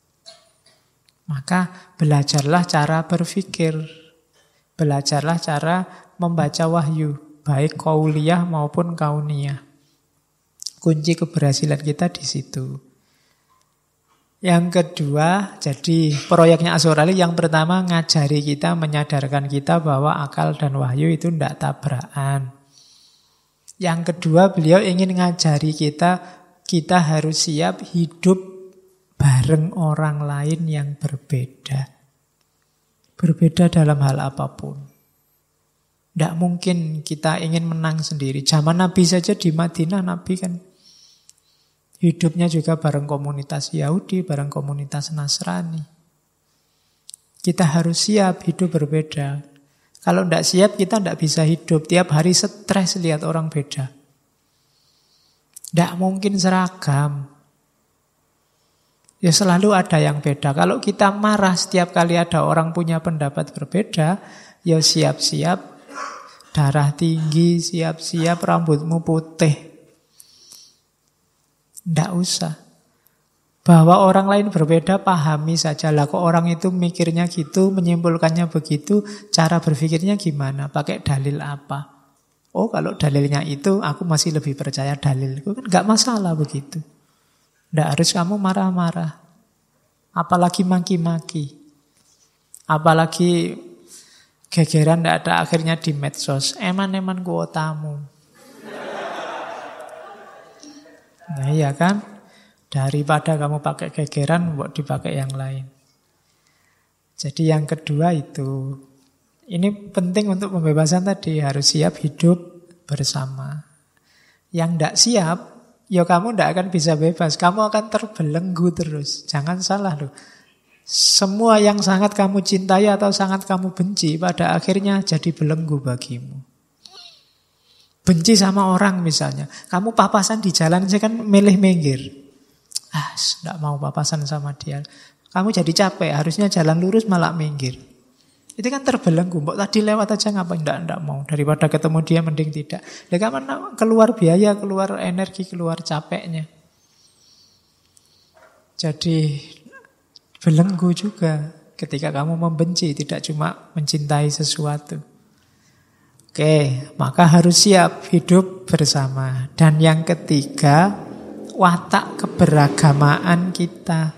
Maka belajarlah cara berpikir. Belajarlah cara membaca wahyu, baik qauliyah maupun kauniyah. Kunci keberhasilan kita di situ. Yang kedua, jadi proyeknya Ashur Ali yang pertama ngajari kita, menyadarkan kita bahwa akal dan wahyu itu tidak tabrakan. Yang kedua, beliau ingin ngajari kita harus siap hidup bareng orang lain yang berbeda. Berbeda dalam hal apapun. Tidak mungkin kita ingin menang sendiri. Zaman Nabi saja di Madinah, Nabi kan hidupnya juga bareng komunitas Yahudi, bareng komunitas Nasrani. Kita harus siap hidup berbeda. Kalau tidak siap, kita tidak bisa hidup. Tiap hari stres lihat orang beda. Tidak mungkin seragam. Ya selalu ada yang beda. Kalau kita marah setiap kali ada orang punya pendapat berbeda, ya siap-siap darah tinggi, siap-siap rambutmu putih. Tidak usah. Bahwa orang lain berbeda, pahami saja. Lah kok orang itu mikirnya gitu, menyimpulkannya begitu, cara berpikirnya gimana? Pakai dalil apa? Oh kalau dalilnya itu, aku masih lebih percaya dalilku. Kan gak masalah begitu. Tidak harus kamu marah-marah. Apalagi maki-maki. Apalagi gegeran tidak ada akhirnya di medsos. Eman-eman kuotamu. Nah iya kan? Daripada kamu pakai gegeran, buat dipakai yang lain. Jadi yang kedua itu, ini penting untuk pembebasan tadi, harus siap hidup bersama. Yang tidak siap, ya kamu tidak akan bisa bebas, kamu akan terbelenggu terus. Jangan salah loh. Semua yang sangat kamu cintai atau sangat kamu benci, pada akhirnya jadi belenggu bagimu. Benci sama orang misalnya, kamu papasan di jalan, saya kan milih minggir. Tidak mau papasan sama dia. Kamu jadi capek, harusnya jalan lurus malah minggir. Itu kan terbelenggu. Mbok tadi lewat aja ngapain? Enggak mau. Daripada ketemu dia mending tidak. Kamu keluar biaya, keluar energi, keluar capeknya. Jadi belenggu juga ketika kamu membenci, tidak cuma mencintai sesuatu. Oke, maka harus siap hidup bersama. Dan yang ketiga, watak keberagamaan kita.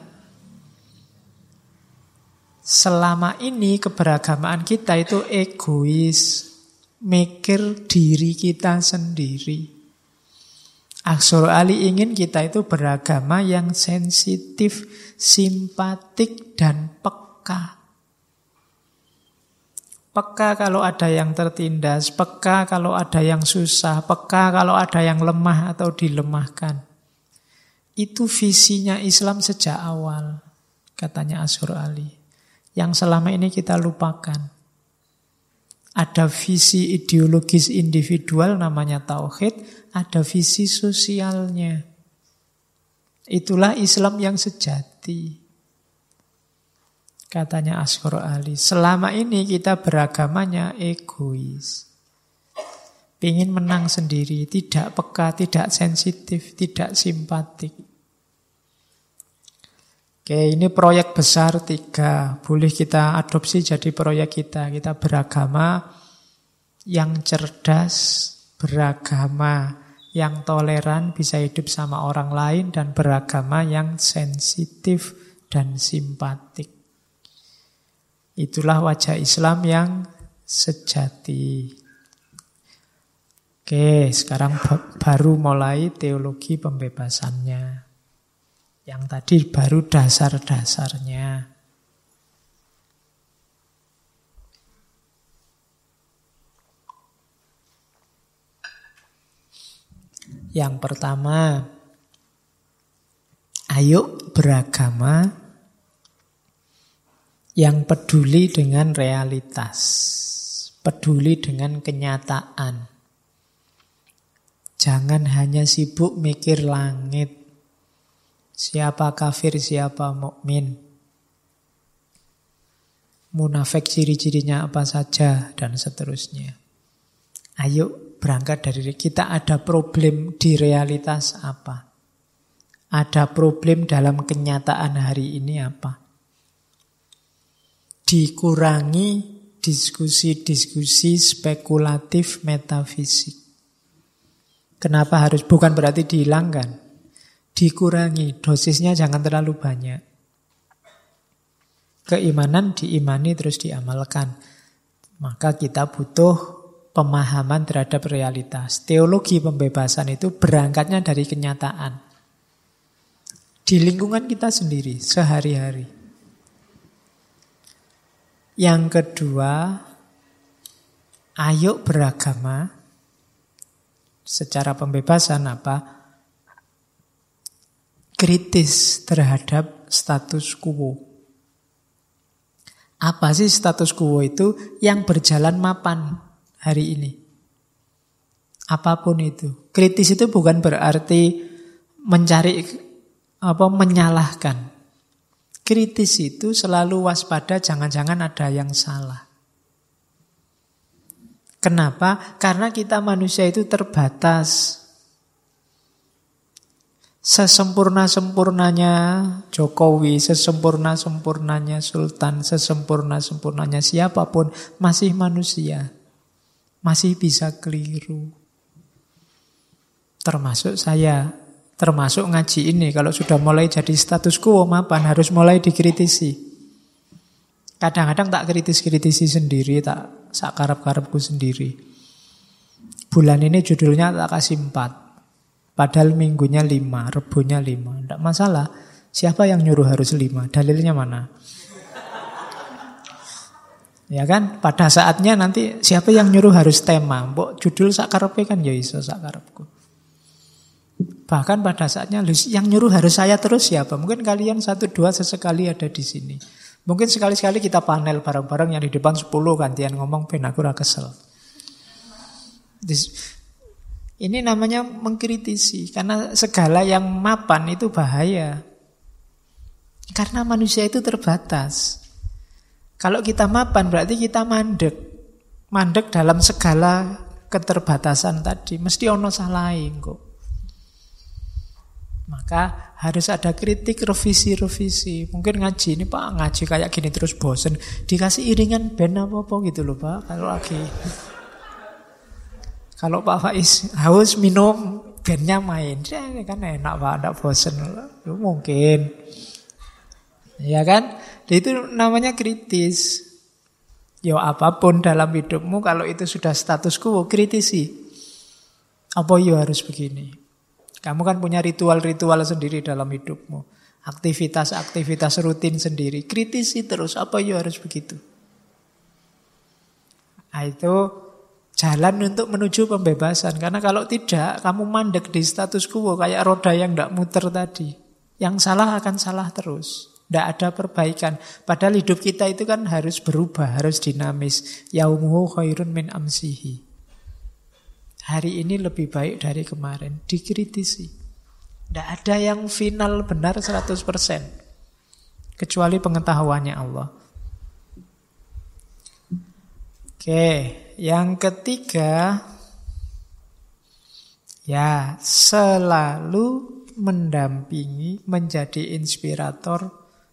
Selama ini keberagamaan kita itu egois, mikir diri kita sendiri. Asy'ari Ali ingin kita itu beragama yang sensitif, simpatik, dan peka. Peka kalau ada yang tertindas, peka kalau ada yang susah, peka kalau ada yang lemah atau dilemahkan. Itu visinya Islam sejak awal, katanya Asy'ari Ali. Yang selama ini kita lupakan. Ada visi ideologis individual namanya tauhid, ada visi sosialnya. Itulah Islam yang sejati. Katanya Asy'ari Ali, selama ini kita beragamanya egois. Pingin menang sendiri, tidak peka, tidak sensitif, tidak simpatik. Oke, ini proyek besar 3. Boleh kita adopsi jadi proyek kita. Kita beragama yang cerdas, beragama yang toleran, bisa hidup sama orang lain, dan beragama yang sensitif dan simpatik. Itulah wajah Islam yang sejati. Oke, sekarang baru mulai teologi pembebasannya. Yang tadi baru dasar-dasarnya. Yang pertama, ayo beragama yang peduli dengan realitas, peduli dengan kenyataan. Jangan hanya sibuk mikir langit. Siapa kafir, siapa mukmin, munafik ciri-cirinya apa saja, dan seterusnya. Ayo berangkat dari kita, ada problem di realitas apa? Ada problem dalam kenyataan hari ini apa? Dikurangi diskusi-diskusi spekulatif metafisik. Kenapa harus? Bukan berarti dihilangkan. Dikurangi, dosisnya jangan terlalu banyak. Keimanan diimani terus diamalkan. Maka kita butuh pemahaman terhadap realitas. Teologi pembebasan itu berangkatnya dari kenyataan. Di lingkungan kita sendiri, sehari-hari. Yang kedua, ayo beragama. Secara pembebasan apa? Kritis terhadap status quo. Apa sih status quo itu? Yang berjalan mapan hari ini. Apapun itu. Kritis itu bukan berarti mencari menyalahkan. Kritis itu selalu waspada, jangan-jangan ada yang salah. Kenapa? Karena kita manusia itu terbatas. Sesempurna-sempurnanya Jokowi, sesempurna-sempurnanya Sultan, sesempurna-sempurnanya siapapun, masih manusia. Masih bisa keliru. Termasuk saya, termasuk ngaji ini. Kalau sudah mulai jadi status quo mapan, harus mulai dikritisi. Kadang-kadang tak kritis-kritisi sendiri, tak sakarep-karepku sendiri. Bulan ini judulnya tak kasih 4. Padahal minggunya 5, rebunya 5. Tidak masalah. Siapa yang nyuruh harus 5? Dalilnya mana? Ya kan, pada saatnya nanti siapa yang nyuruh harus tema. Mbok judul sakarepe kan ya iso sakarepku. Bahkan pada saatnya yang nyuruh harus saya terus siapa? Mungkin kalian 1-2 sesekali ada di sini. Mungkin sekali-sekali kita panel bareng-bareng yang di depan 10 gantian ngomong ben aku ora kesel. Ini namanya mengkritisi, karena segala yang mapan itu bahaya. Karena manusia itu terbatas. Kalau kita mapan berarti kita mandek. Mandek dalam segala keterbatasan tadi. Mesti ono salahin kok. Maka harus ada kritik, revisi-revisi. Mungkin ngaji ini Pak, ngaji kayak gini terus bosen. Dikasih iringan band apa-apa gitu loh Pak. Kalau Pak Faiz haus minum, bandnya main. Ya, kan enak Pak, tidak bosen. Mungkin. Ya kan? Itu namanya kritis. Ya apapun dalam hidupmu, kalau itu sudah status quo, kritisi. Apa ya harus begini? Kamu kan punya ritual-ritual sendiri dalam hidupmu. Aktivitas-aktivitas rutin sendiri. Kritisi terus, apa ya harus begitu? Nah, itu jalan untuk menuju pembebasan. Karena kalau tidak, kamu mandek di status quo kayak roda yang tidak muter tadi. Yang salah akan salah terus. Tidak ada perbaikan. Padahal hidup kita itu kan harus berubah, harus dinamis. Yaumuhu khairun min amsihi. Hari ini lebih baik dari kemarin. Dikritisi. Tidak ada yang final benar 100%. Kecuali pengetahuannya Allah. Oke, yang ketiga, ya selalu mendampingi, menjadi inspirator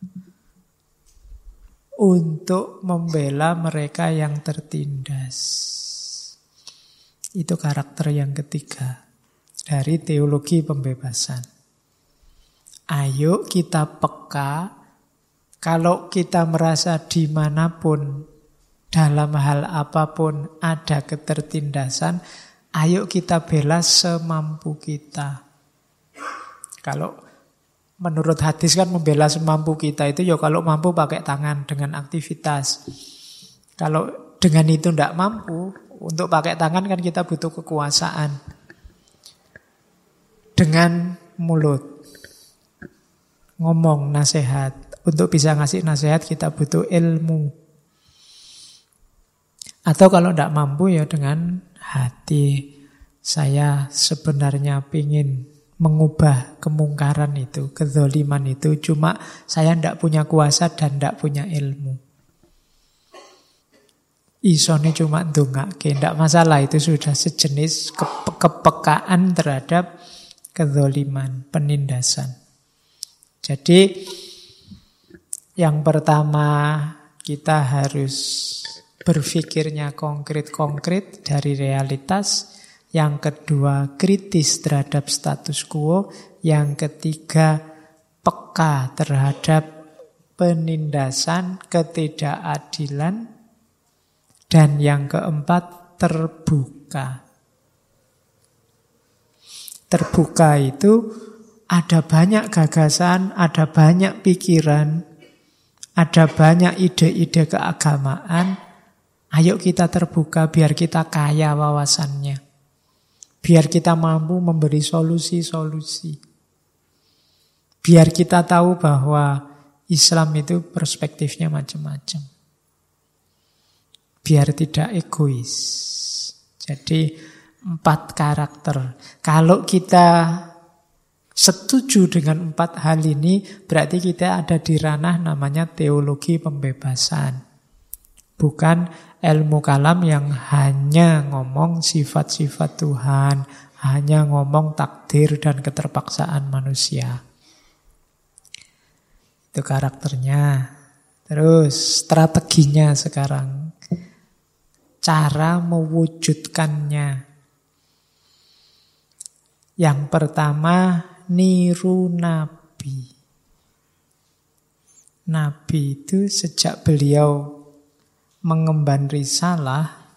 untuk membela mereka yang tertindas. Itu karakter yang ketiga dari teologi pembebasan. Ayo kita peka, kalau kita merasa dimanapun, dalam hal apapun ada ketertindasan, ayo kita bela semampu kita. Kalau menurut hadis kan membela semampu kita itu ya kalau mampu pakai tangan dengan aktivitas. Kalau dengan itu tidak mampu, untuk pakai tangan kan kita butuh kekuasaan. Dengan mulut. Ngomong, nasihat. Untuk bisa ngasih nasihat kita butuh ilmu. Atau kalau tidak mampu ya dengan hati. Saya sebenarnya ingin mengubah kemungkaran itu, kezaliman itu. Cuma saya tidak punya kuasa dan tidak punya ilmu. Isone cuma ndongake, tidak masalah, itu sudah sejenis kepekaan terhadap kezaliman, penindasan. Jadi yang pertama kita harus berpikirnya konkret-konkret dari realitas. Yang kedua kritis terhadap status quo. Yang ketiga peka terhadap penindasan, ketidakadilan. Dan yang keempat, terbuka. Terbuka itu ada banyak gagasan, ada banyak pikiran, ada banyak ide-ide keagamaan. Ayo kita terbuka biar kita kaya wawasannya. Biar kita mampu memberi solusi-solusi. Biar kita tahu bahwa Islam itu perspektifnya macam-macam. Biar tidak egois. Jadi 4 karakter. Kalau kita setuju dengan 4 hal ini, berarti kita ada di ranah namanya teologi pembebasan. Bukan ilmu kalam yang hanya ngomong sifat-sifat Tuhan, hanya ngomong takdir dan keterpaksaan manusia. Itu karakternya. Terus strateginya sekarang. Cara mewujudkannya. Yang pertama, niru Nabi. Nabi itu sejak beliau mengemban risalah,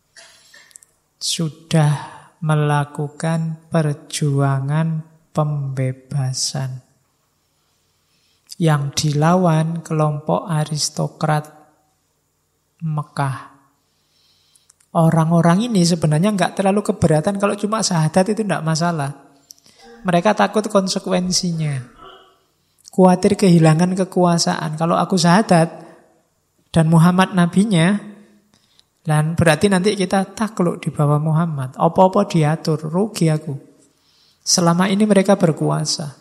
sudah melakukan perjuangan pembebasan. Yang dilawan kelompok aristokrat Mekah. Orang-orang ini sebenarnya nggak terlalu keberatan kalau cuma syahadat itu tidak masalah. Mereka takut konsekuensinya. Khawatir kehilangan kekuasaan. Kalau aku syahadat dan Muhammad nabinya, dan berarti nanti kita takluk di bawah Muhammad. Apa-apa diatur, rugi aku. Selama ini mereka berkuasa.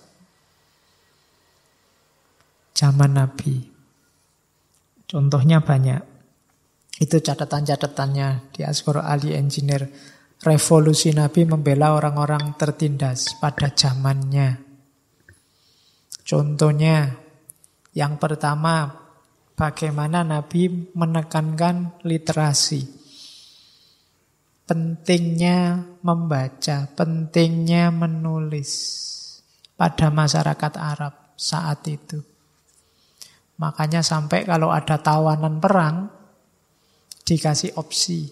Zaman Nabi. Contohnya banyak. Itu catatan-catatannya di Asghar Ali Engineer. Revolusi Nabi membela orang-orang tertindas pada zamannya. Contohnya, yang pertama, bagaimana Nabi menekankan literasi. Pentingnya membaca, pentingnya menulis pada masyarakat Arab saat itu. Makanya sampai kalau ada tawanan perang, dikasih opsi.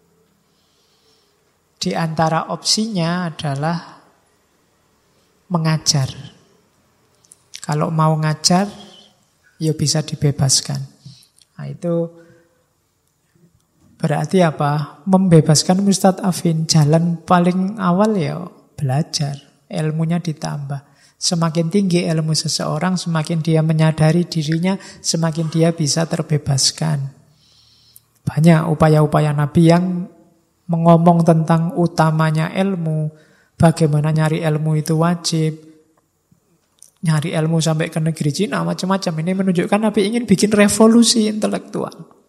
Di antara opsinya adalah mengajar. Kalau mau ngajar, ya bisa dibebaskan. Nah itu berarti apa? Membebaskan mustad'afin. Jalan paling awal ya belajar. Ilmunya ditambah. Semakin tinggi ilmu seseorang, semakin dia menyadari dirinya, semakin dia bisa terbebaskan. Banyak upaya-upaya Nabi yang mengomong tentang utamanya ilmu, bagaimana nyari ilmu itu wajib, nyari ilmu sampai ke negeri Cina, macam-macam. Ini menunjukkan Nabi ingin bikin revolusi intelektual.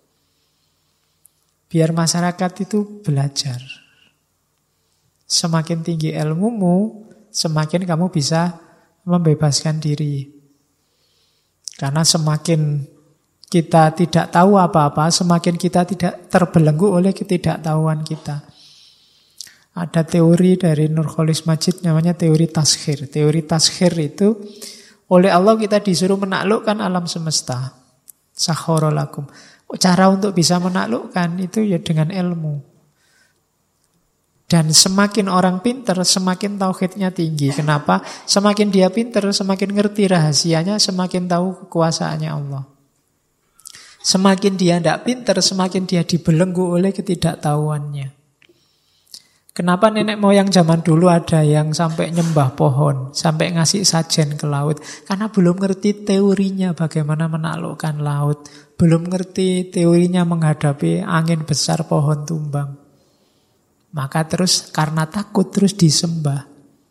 Biar masyarakat itu belajar. Semakin tinggi ilmumu, semakin kamu bisa membebaskan diri. Karena semakin kita tidak tahu apa-apa, semakin kita tidak terbelenggu oleh ketidaktahuan kita. Ada teori dari Nurcholish Majid namanya teori taskhir. Teori taskhir itu oleh Allah kita disuruh menaklukkan alam semesta. Sakhara lakum. Cara untuk bisa menaklukkan itu ya dengan ilmu. Dan semakin orang pintar, semakin tauhidnya tinggi. Kenapa? Semakin dia pintar, semakin ngerti rahasianya, semakin tahu kekuasaannya Allah. Semakin dia tidak pintar, semakin dia dibelenggu oleh ketidaktahuannya. Kenapa nenek moyang zaman dulu ada yang sampai nyembah pohon, sampai ngasih sajen ke laut? Karena belum ngerti teorinya bagaimana menaklukkan laut. Belum ngerti teorinya menghadapi angin besar, pohon tumbang. Maka terus karena takut terus disembah.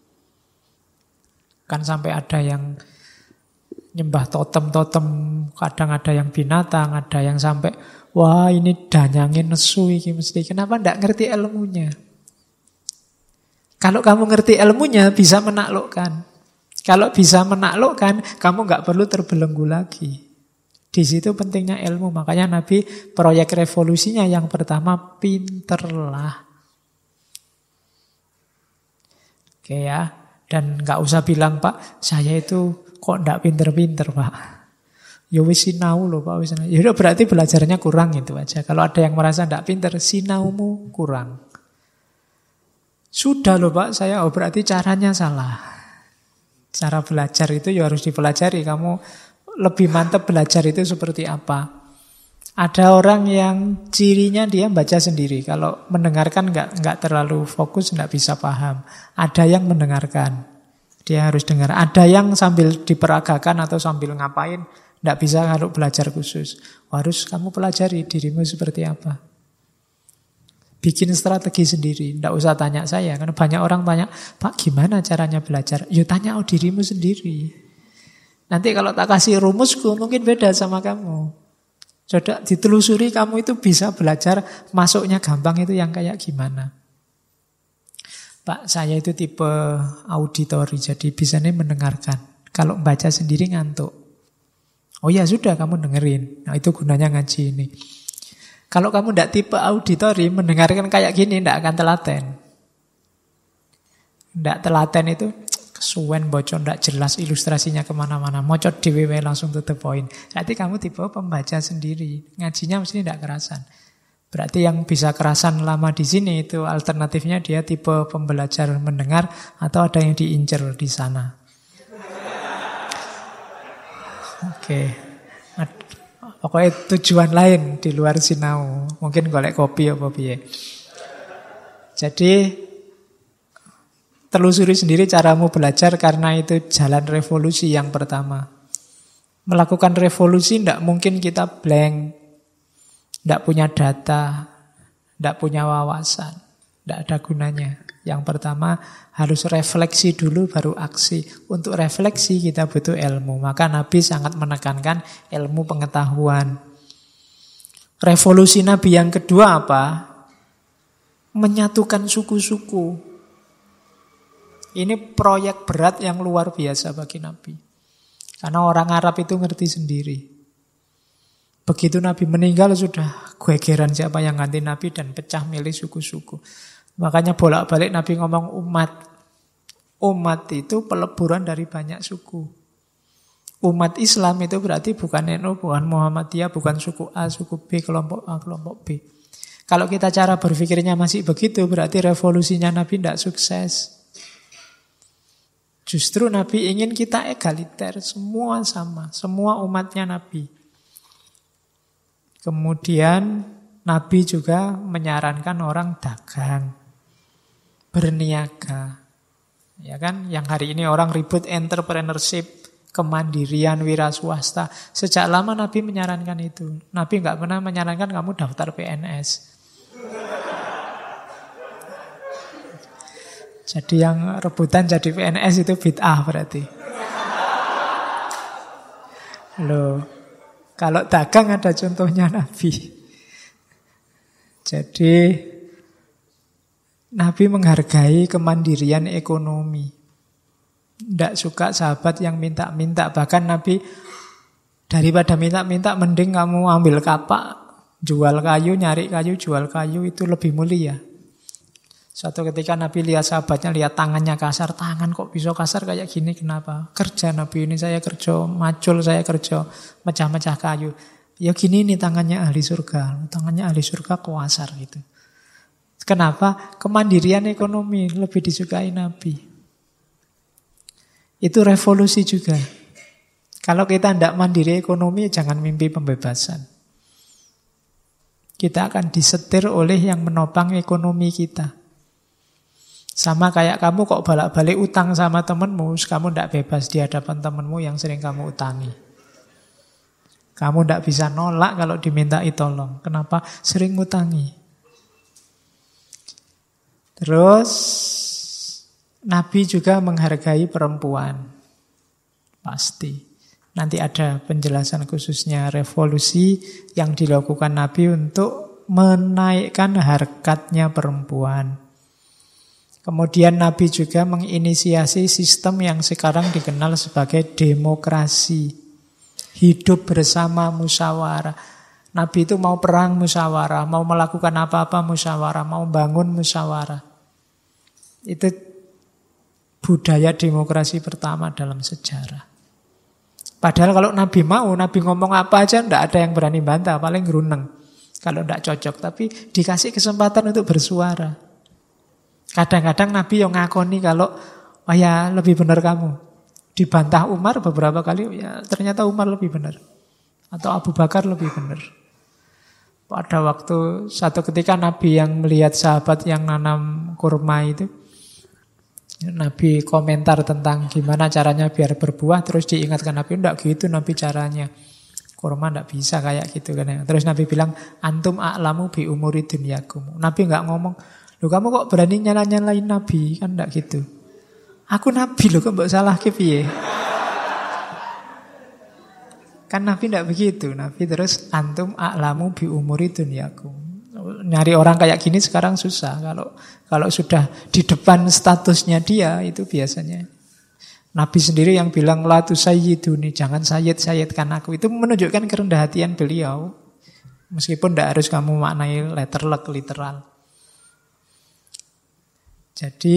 Kan sampai ada yang nyembah totem-totem, kadang ada yang binatang, ada yang sampai, wah ini danyangin nesu iki mesti. Kenapa tidak ngerti ilmunya? Kalau kamu ngerti ilmunya bisa menaklukkan. Kalau bisa menaklukkan, kamu nggak perlu terbelenggu lagi. Di situ pentingnya ilmu. Makanya Nabi proyek revolusinya yang pertama pinterlah. Oke ya, dan nggak usah bilang Pak, saya itu kok ndak pinter-pinter Pak. Ya wis sinau loh Pak, wis sinau. Ya udah berarti belajarnya kurang itu aja. Kalau ada yang merasa ndak pinter, sinaumu kurang. Sudah loh Pak, saya berarti caranya salah. Cara belajar itu ya harus dipelajari. Kamu lebih mantap belajar itu seperti apa. Ada orang yang cirinya dia baca sendiri. Kalau mendengarkan nggak terlalu fokus, nggak bisa paham. Ada yang mendengarkan. Dia harus dengar. Ada yang sambil diperagakan atau sambil ngapain, nggak bisa kalau belajar khusus. Harus kamu pelajari dirimu seperti apa. Bikin strategi sendiri. Nggak usah tanya saya. Karena banyak orang tanya, Pak gimana caranya belajar? Ya tanya dirimu sendiri. Nanti kalau tak kasih rumusku mungkin beda sama kamu. Coba ditelusuri kamu itu bisa belajar masuknya gampang itu yang kayak gimana. Pak, saya itu tipe auditori, jadi bisanya mendengarkan. Kalau baca sendiri ngantuk. Oh ya sudah, kamu dengerin. Nah itu gunanya ngaji ini. Kalau kamu tidak tipe auditori, mendengarkan kayak gini tidak akan telaten. Tidak telaten itu kesuwen bocor, tidak jelas ilustrasinya kemana-mana. Mocot DWW langsung to the point. Berarti kamu tipe pembaca sendiri. Ngajinya mesti tidak kerasan. Berarti yang bisa kerasan lama di sini itu alternatifnya dia tipe pembelajar mendengar atau ada yang diincer di sana. Oke. Pokoknya tujuan lain di luar sinau. Mungkin golek kopi apa piye. Jadi telusuri sendiri caramu belajar karena itu jalan revolusi yang pertama. Melakukan revolusi tidak mungkin kita blank, tidak punya data, tidak punya wawasan, tidak ada gunanya. Yang pertama harus refleksi dulu baru aksi. Untuk refleksi kita butuh ilmu. Maka Nabi sangat menekankan ilmu pengetahuan. Revolusi Nabi yang kedua apa? Menyatukan suku-suku. Ini proyek berat yang luar biasa bagi Nabi. Karena orang Arab itu ngerti sendiri. Begitu Nabi meninggal sudah gegeran siapa yang ganti Nabi dan pecah milih suku-suku. Makanya bolak-balik Nabi ngomong umat. Umat itu peleburan dari banyak suku. Umat Islam itu berarti bukan NU, bukan Muhammadiyah, bukan suku A, suku B, kelompok A, kelompok B. Kalau kita cara berpikirnya masih begitu, berarti revolusinya Nabi tidak sukses. Justru Nabi ingin kita egaliter, semua sama, semua umatnya Nabi. Kemudian Nabi juga menyarankan orang dagang, berniaga. Ya kan, yang hari ini orang ribut entrepreneurship, kemandirian, wira swasta. Sejak lama Nabi menyarankan itu. Nabi nggak pernah menyarankan kamu daftar PNS. Jadi yang rebutan jadi PNS itu bid'ah berarti. Loh, kalau dagang ada contohnya Nabi. Jadi Nabi menghargai kemandirian ekonomi. Tidak suka sahabat yang minta-minta. Bahkan Nabi daripada minta-minta mending kamu ambil kapak, jual kayu, nyari kayu, jual kayu, itu lebih mulia. Suatu ketika Nabi lihat sahabatnya, lihat tangannya kasar. Tangan kok bisa kasar kayak gini, kenapa? Kerja Nabi ini, saya kerja macul, saya kerja mecah-mecah kayu. Ya gini nih tangannya ahli surga. Tangannya ahli surga kasar gitu. Kenapa? Kemandirian ekonomi lebih disukai Nabi. Itu revolusi juga. Kalau kita tidak mandiri ekonomi, jangan mimpi pembebasan. Kita akan disetir oleh yang menopang ekonomi kita. Sama kayak kamu kok balik-balik utang sama temanmu, kamu tidak bebas di hadapan temanmu yang sering kamu utangi. Kamu tidak bisa nolak kalau dimintai tolong. Kenapa? Sering utangi. Terus Nabi juga menghargai perempuan. Pasti. Nanti ada penjelasan khususnya revolusi yang dilakukan Nabi untuk menaikkan harkatnya perempuan. Kemudian Nabi juga menginisiasi sistem yang sekarang dikenal sebagai demokrasi. Hidup bersama musyawarah. Nabi itu mau perang musyawarah, mau melakukan apa-apa musyawarah, mau bangun musyawarah. Itu budaya demokrasi pertama dalam sejarah. Padahal kalau Nabi mau, Nabi ngomong apa aja tidak ada yang berani bantah, paling geruneng kalau tidak cocok. Tapi dikasih kesempatan untuk bersuara. Kadang-kadang Nabi yang ngakoni kalau oh ya lebih benar kamu. Dibantah Umar beberapa kali, ya ternyata Umar lebih benar. Atau Abu Bakar lebih benar. Pada waktu satu ketika Nabi yang melihat sahabat yang nanam kurma itu, Nabi komentar tentang gimana caranya biar berbuah, terus diingatkan Nabi, enggak gitu Nabi caranya. Kurma enggak bisa kayak gitu kan ya. Terus Nabi bilang, antum a'lamu bi umuri dunyakum. Nabi enggak ngomong, "Loh kamu kok berani nyala-nyalain Nabi?" Kan enggak gitu. Aku Nabi loh, kok mbok salah ke piye? Kan Nabi tidak begitu. Nabi terus antum a'lamu bi umuri dunyakum. Nyari orang kayak gini sekarang susah. Kalau sudah di depan statusnya dia itu biasanya. Nabi sendiri yang bilang la tusayyiduni, jangan sayyid-sayyidkan aku. Itu menunjukkan kerendahan hatian beliau. Meskipun tidak harus kamu maknai letterlek literal. Jadi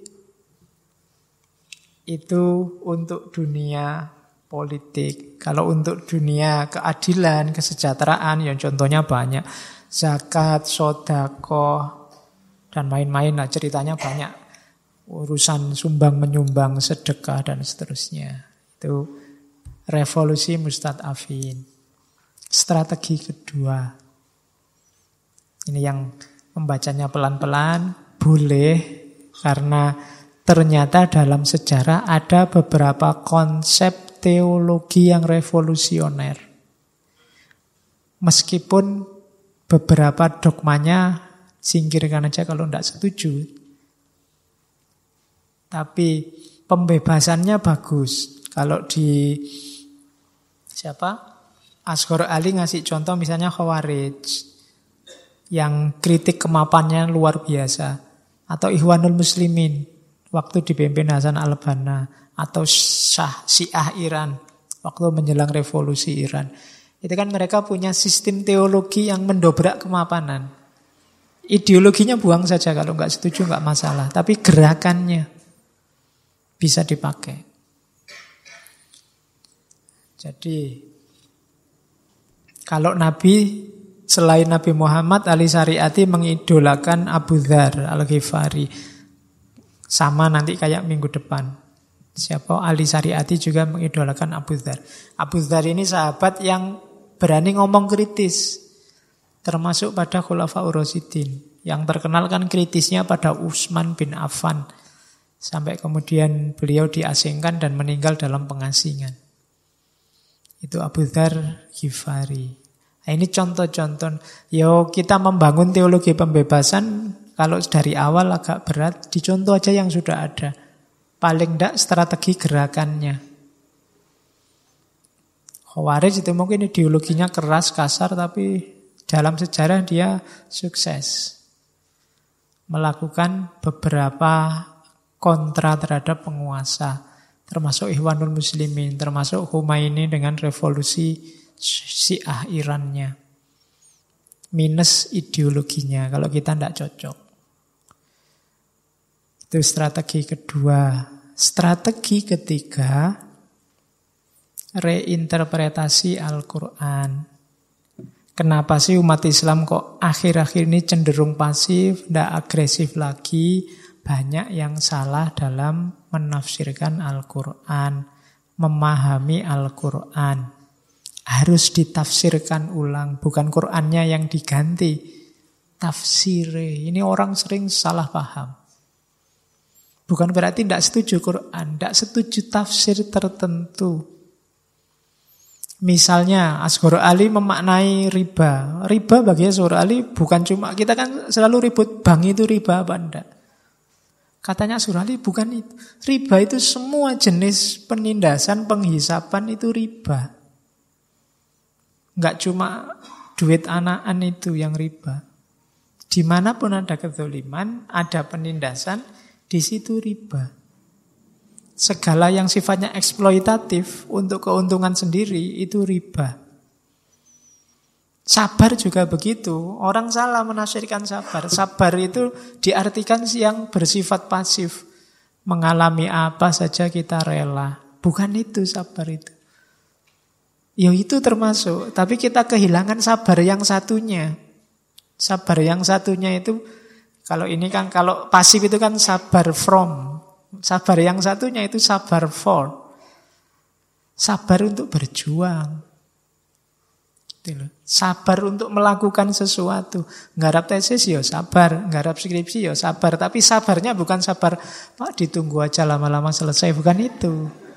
itu untuk dunia politik. Kalau untuk dunia keadilan, kesejahteraan, yang contohnya banyak. Zakat, sedekah, dan main-main lah, ceritanya banyak. Urusan sumbang menyumbang, sedekah, dan seterusnya. Itu revolusi mustad'afin. Strategi kedua. Ini yang membacanya pelan-pelan, boleh, karena ternyata dalam sejarah ada beberapa konsep teologi yang revolusioner. Meskipun beberapa dogmanya singkirkan aja kalau tidak setuju. Tapi pembebasannya bagus. Kalau di Asghar Ali ngasih contoh misalnya Khawarij yang kritik kemapannya luar biasa, atau Ikhwanul Muslimin waktu dipimpin Hasan al-Banna, atau Syiah Iran waktu menjelang revolusi Iran. Itu kan mereka punya sistem teologi yang mendobrak kemapanan. Ideologinya buang saja, kalau nggak setuju nggak masalah, tapi gerakannya bisa dipakai. Jadi kalau Nabi, selain Nabi Muhammad, ahli syariati mengidolakan Abu Dzar Al-Ghifari. Sama nanti kayak minggu depan. Siapa ahli syariati juga mengidolakan Abu Dzar. Abu Dzar ini sahabat yang berani ngomong kritis, termasuk pada Khulafaur Rasyidin. Yang terkenal kan kritisnya pada Utsman bin Affan, sampai kemudian beliau diasingkan dan meninggal dalam pengasingan. Itu Abu Dzar Ghifari. Nah, ini contoh-contoh. Kita membangun teologi pembebasan, kalau dari awal agak berat, dicontoh aja yang sudah ada. Paling tidak strategi gerakannya. Khawarij itu mungkin ideologinya keras, kasar, tapi dalam sejarah dia sukses melakukan beberapa kontra terhadap penguasa, termasuk Ikhwanul Muslimin, termasuk Khomeini dengan revolusi Syiah Irannya. Minus ideologinya, kalau kita tidak cocok. Itu strategi kedua. Strategi ketiga, reinterpretasi Al-Quran. Kenapa sih umat Islam kok akhir-akhir ini cenderung pasif, tidak agresif lagi? Banyak yang salah dalam menafsirkan Al-Quran, memahami Al-Quran. Harus ditafsirkan ulang, bukan Qur'annya yang diganti, tafsirnya. Ini orang sering salah paham. Bukan berarti tidak setuju Qur'an, tidak setuju tafsir tertentu. Misalnya Asghar Ali memaknai riba. Riba bagi Asghar Ali bukan cuma, kita kan selalu ribut bank itu riba apa enggak. Katanya Asghar Ali bukan itu. Riba itu semua jenis penindasan, penghisapan itu riba. Enggak cuma duit anakan itu yang riba. Dimanapun ada kezaliman, ada penindasan, di situ riba. Segala yang sifatnya eksploitatif untuk keuntungan sendiri itu riba. Sabar juga begitu. Orang salah menafsirkan sabar. Sabar itu diartikan yang bersifat pasif. Mengalami apa saja kita rela. Bukan itu sabar itu. Ya itu termasuk, tapi kita kehilangan sabar yang satunya. Sabar yang satunya itu, kalau ini kan, kalau pasif itu kan sabar from. Sabar yang satunya itu sabar for. Sabar untuk berjuang. Sabar untuk melakukan sesuatu. Nggarap tesis ya sabar, nggarap skripsi ya sabar. Tapi sabarnya bukan sabar, Pak ditunggu aja lama-lama selesai, bukan itu.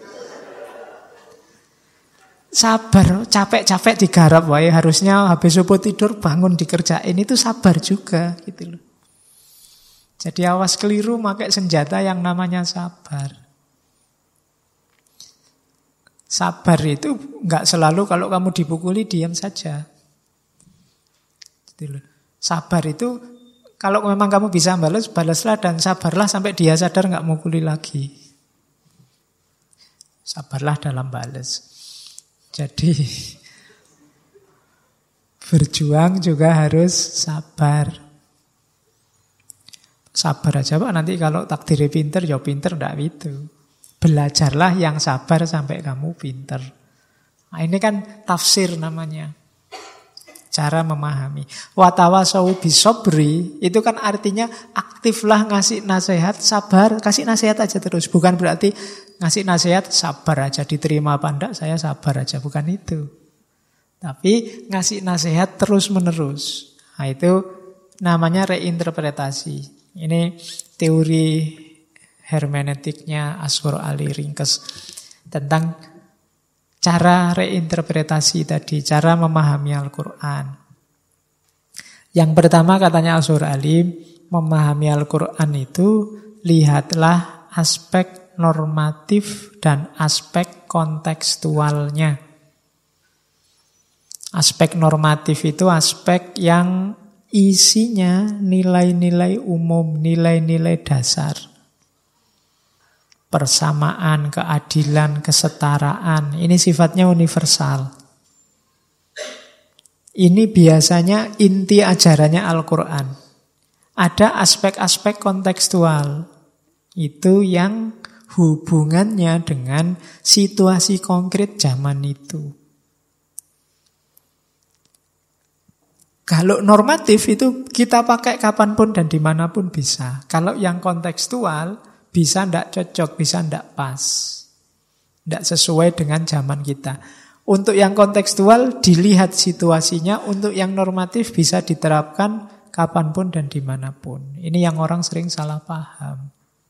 Sabar, capek-capek digarap wae, harusnya habis subuh tidur bangun dikerjain, itu sabar juga gitu loh. Jadi awas keliru pakai senjata yang namanya sabar. Sabar itu enggak selalu kalau kamu dipukuli diam saja. Gitu loh. Sabar itu kalau memang kamu bisa balas, balaslah dan sabarlah sampai dia sadar enggak mukuli lagi. Sabarlah dalam balas. Jadi berjuang juga harus sabar. Sabar aja Pak, nanti kalau takdirnya pinter, ya pinter, enggak itu. Belajarlah yang sabar sampai kamu pinter. Nah, ini kan tafsir namanya. Cara memahami. Watawasau bisobri, itu kan artinya aktiflah ngasih nasihat, sabar, kasih nasihat aja terus. Bukan berarti ngasih nasihat, sabar aja, diterima apa enggak, saya sabar aja. Bukan itu. Tapi ngasih nasihat terus-menerus. Nah, itu namanya reinterpretasi. Ini teori hermeneutiknya Ashur Ali Ringkes tentang cara reinterpretasi tadi, cara memahami Al-Quran. Yang pertama katanya Ashur Ali, memahami Al-Quran itu lihatlah aspek normatif dan aspek kontekstualnya. Aspek normatif itu aspek yang isinya nilai-nilai umum, nilai-nilai dasar. Persamaan, keadilan, kesetaraan. Ini sifatnya universal. Ini biasanya inti ajarannya Al-Quran. Ada aspek-aspek kontekstual. Itu yang hubungannya dengan situasi konkret zaman itu. Kalau normatif itu kita pakai kapanpun dan dimanapun bisa. Kalau yang kontekstual bisa tidak cocok, bisa tidak pas. Tidak sesuai dengan zaman kita. Untuk yang kontekstual dilihat situasinya, untuk yang normatif bisa diterapkan kapanpun dan dimanapun. Ini yang orang sering salah paham.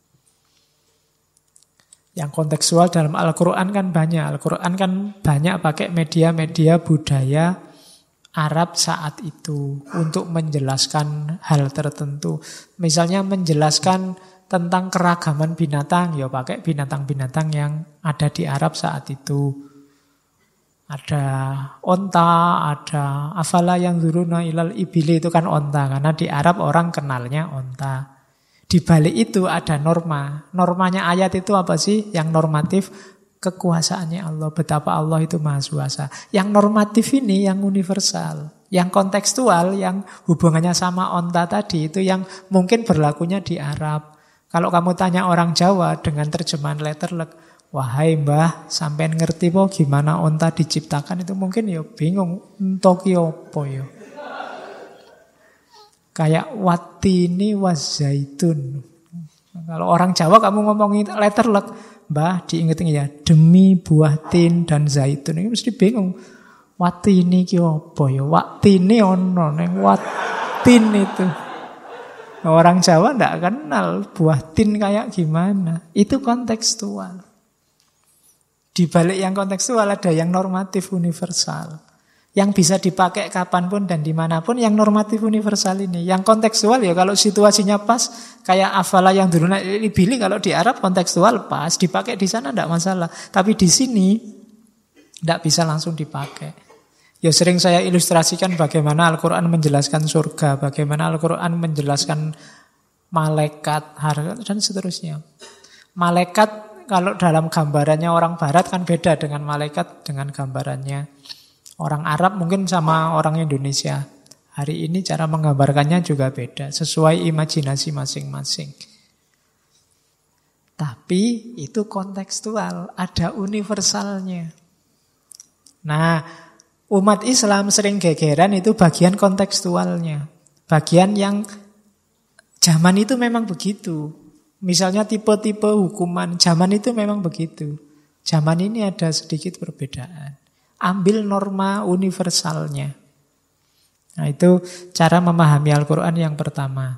Yang kontekstual dalam Al-Quran kan banyak. Al-Quran kan banyak pakai media-media budaya Arab saat itu untuk menjelaskan hal tertentu. Misalnya menjelaskan tentang keragaman binatang, ya pakai binatang-binatang yang ada di Arab saat itu. Ada onta, ada afala yang zuruna ilal ibili, itu kan onta. Karena di Arab orang kenalnya onta. Di balik itu ada norma. Normanya ayat itu apa sih? Yang normatif, kekuasaannya Allah, betapa Allah itu maha kuasa. Yang normatif ini yang universal. Yang kontekstual, yang hubungannya sama onta tadi, itu yang mungkin berlakunya di Arab. Kalau kamu tanya orang Jawa dengan terjemahan letterlek, wahai mbah, sampean ngerti po gimana onta diciptakan, itu mungkin ya bingung. Entok apa ya? Kayak watini wazaitun. Kalau orang Jawa kamu ngomongin letterlek, mbah diinget-inget ya, demi buah tin dan zaitun, ini mesti bingung. Watini ki apa ya? Watini ono neng watin itu. Orang Jawa ndak kenal buah tin kayak gimana. Itu kontekstual. Di balik yang kontekstual ada yang normatif universal. Yang bisa dipakai kapanpun dan dimanapun, yang normatif universal ini. Yang kontekstual ya kalau situasinya pas, kayak afala yang dulu dipilih kalau di Arab kontekstual pas, dipakai di sana tidak masalah. Tapi di sini tidak bisa langsung dipakai. Ya sering saya ilustrasikan bagaimana Al-Quran menjelaskan surga, bagaimana Al-Quran menjelaskan malaikat, harga, dan seterusnya. Malaikat kalau dalam gambarannya orang Barat kan beda dengan malaikat dengan gambarannya orang Arab mungkin sama orang Indonesia. Hari ini cara menggambarkannya juga beda, sesuai imajinasi masing-masing. Tapi itu kontekstual, ada universalnya. Nah, umat Islam sering gegeran itu bagian kontekstualnya. Bagian yang zaman itu memang begitu. Misalnya tipe-tipe hukuman, zaman itu memang begitu. Zaman ini ada sedikit perbedaan. Ambil norma universalnya. Nah, itu cara memahami Al-Quran yang pertama.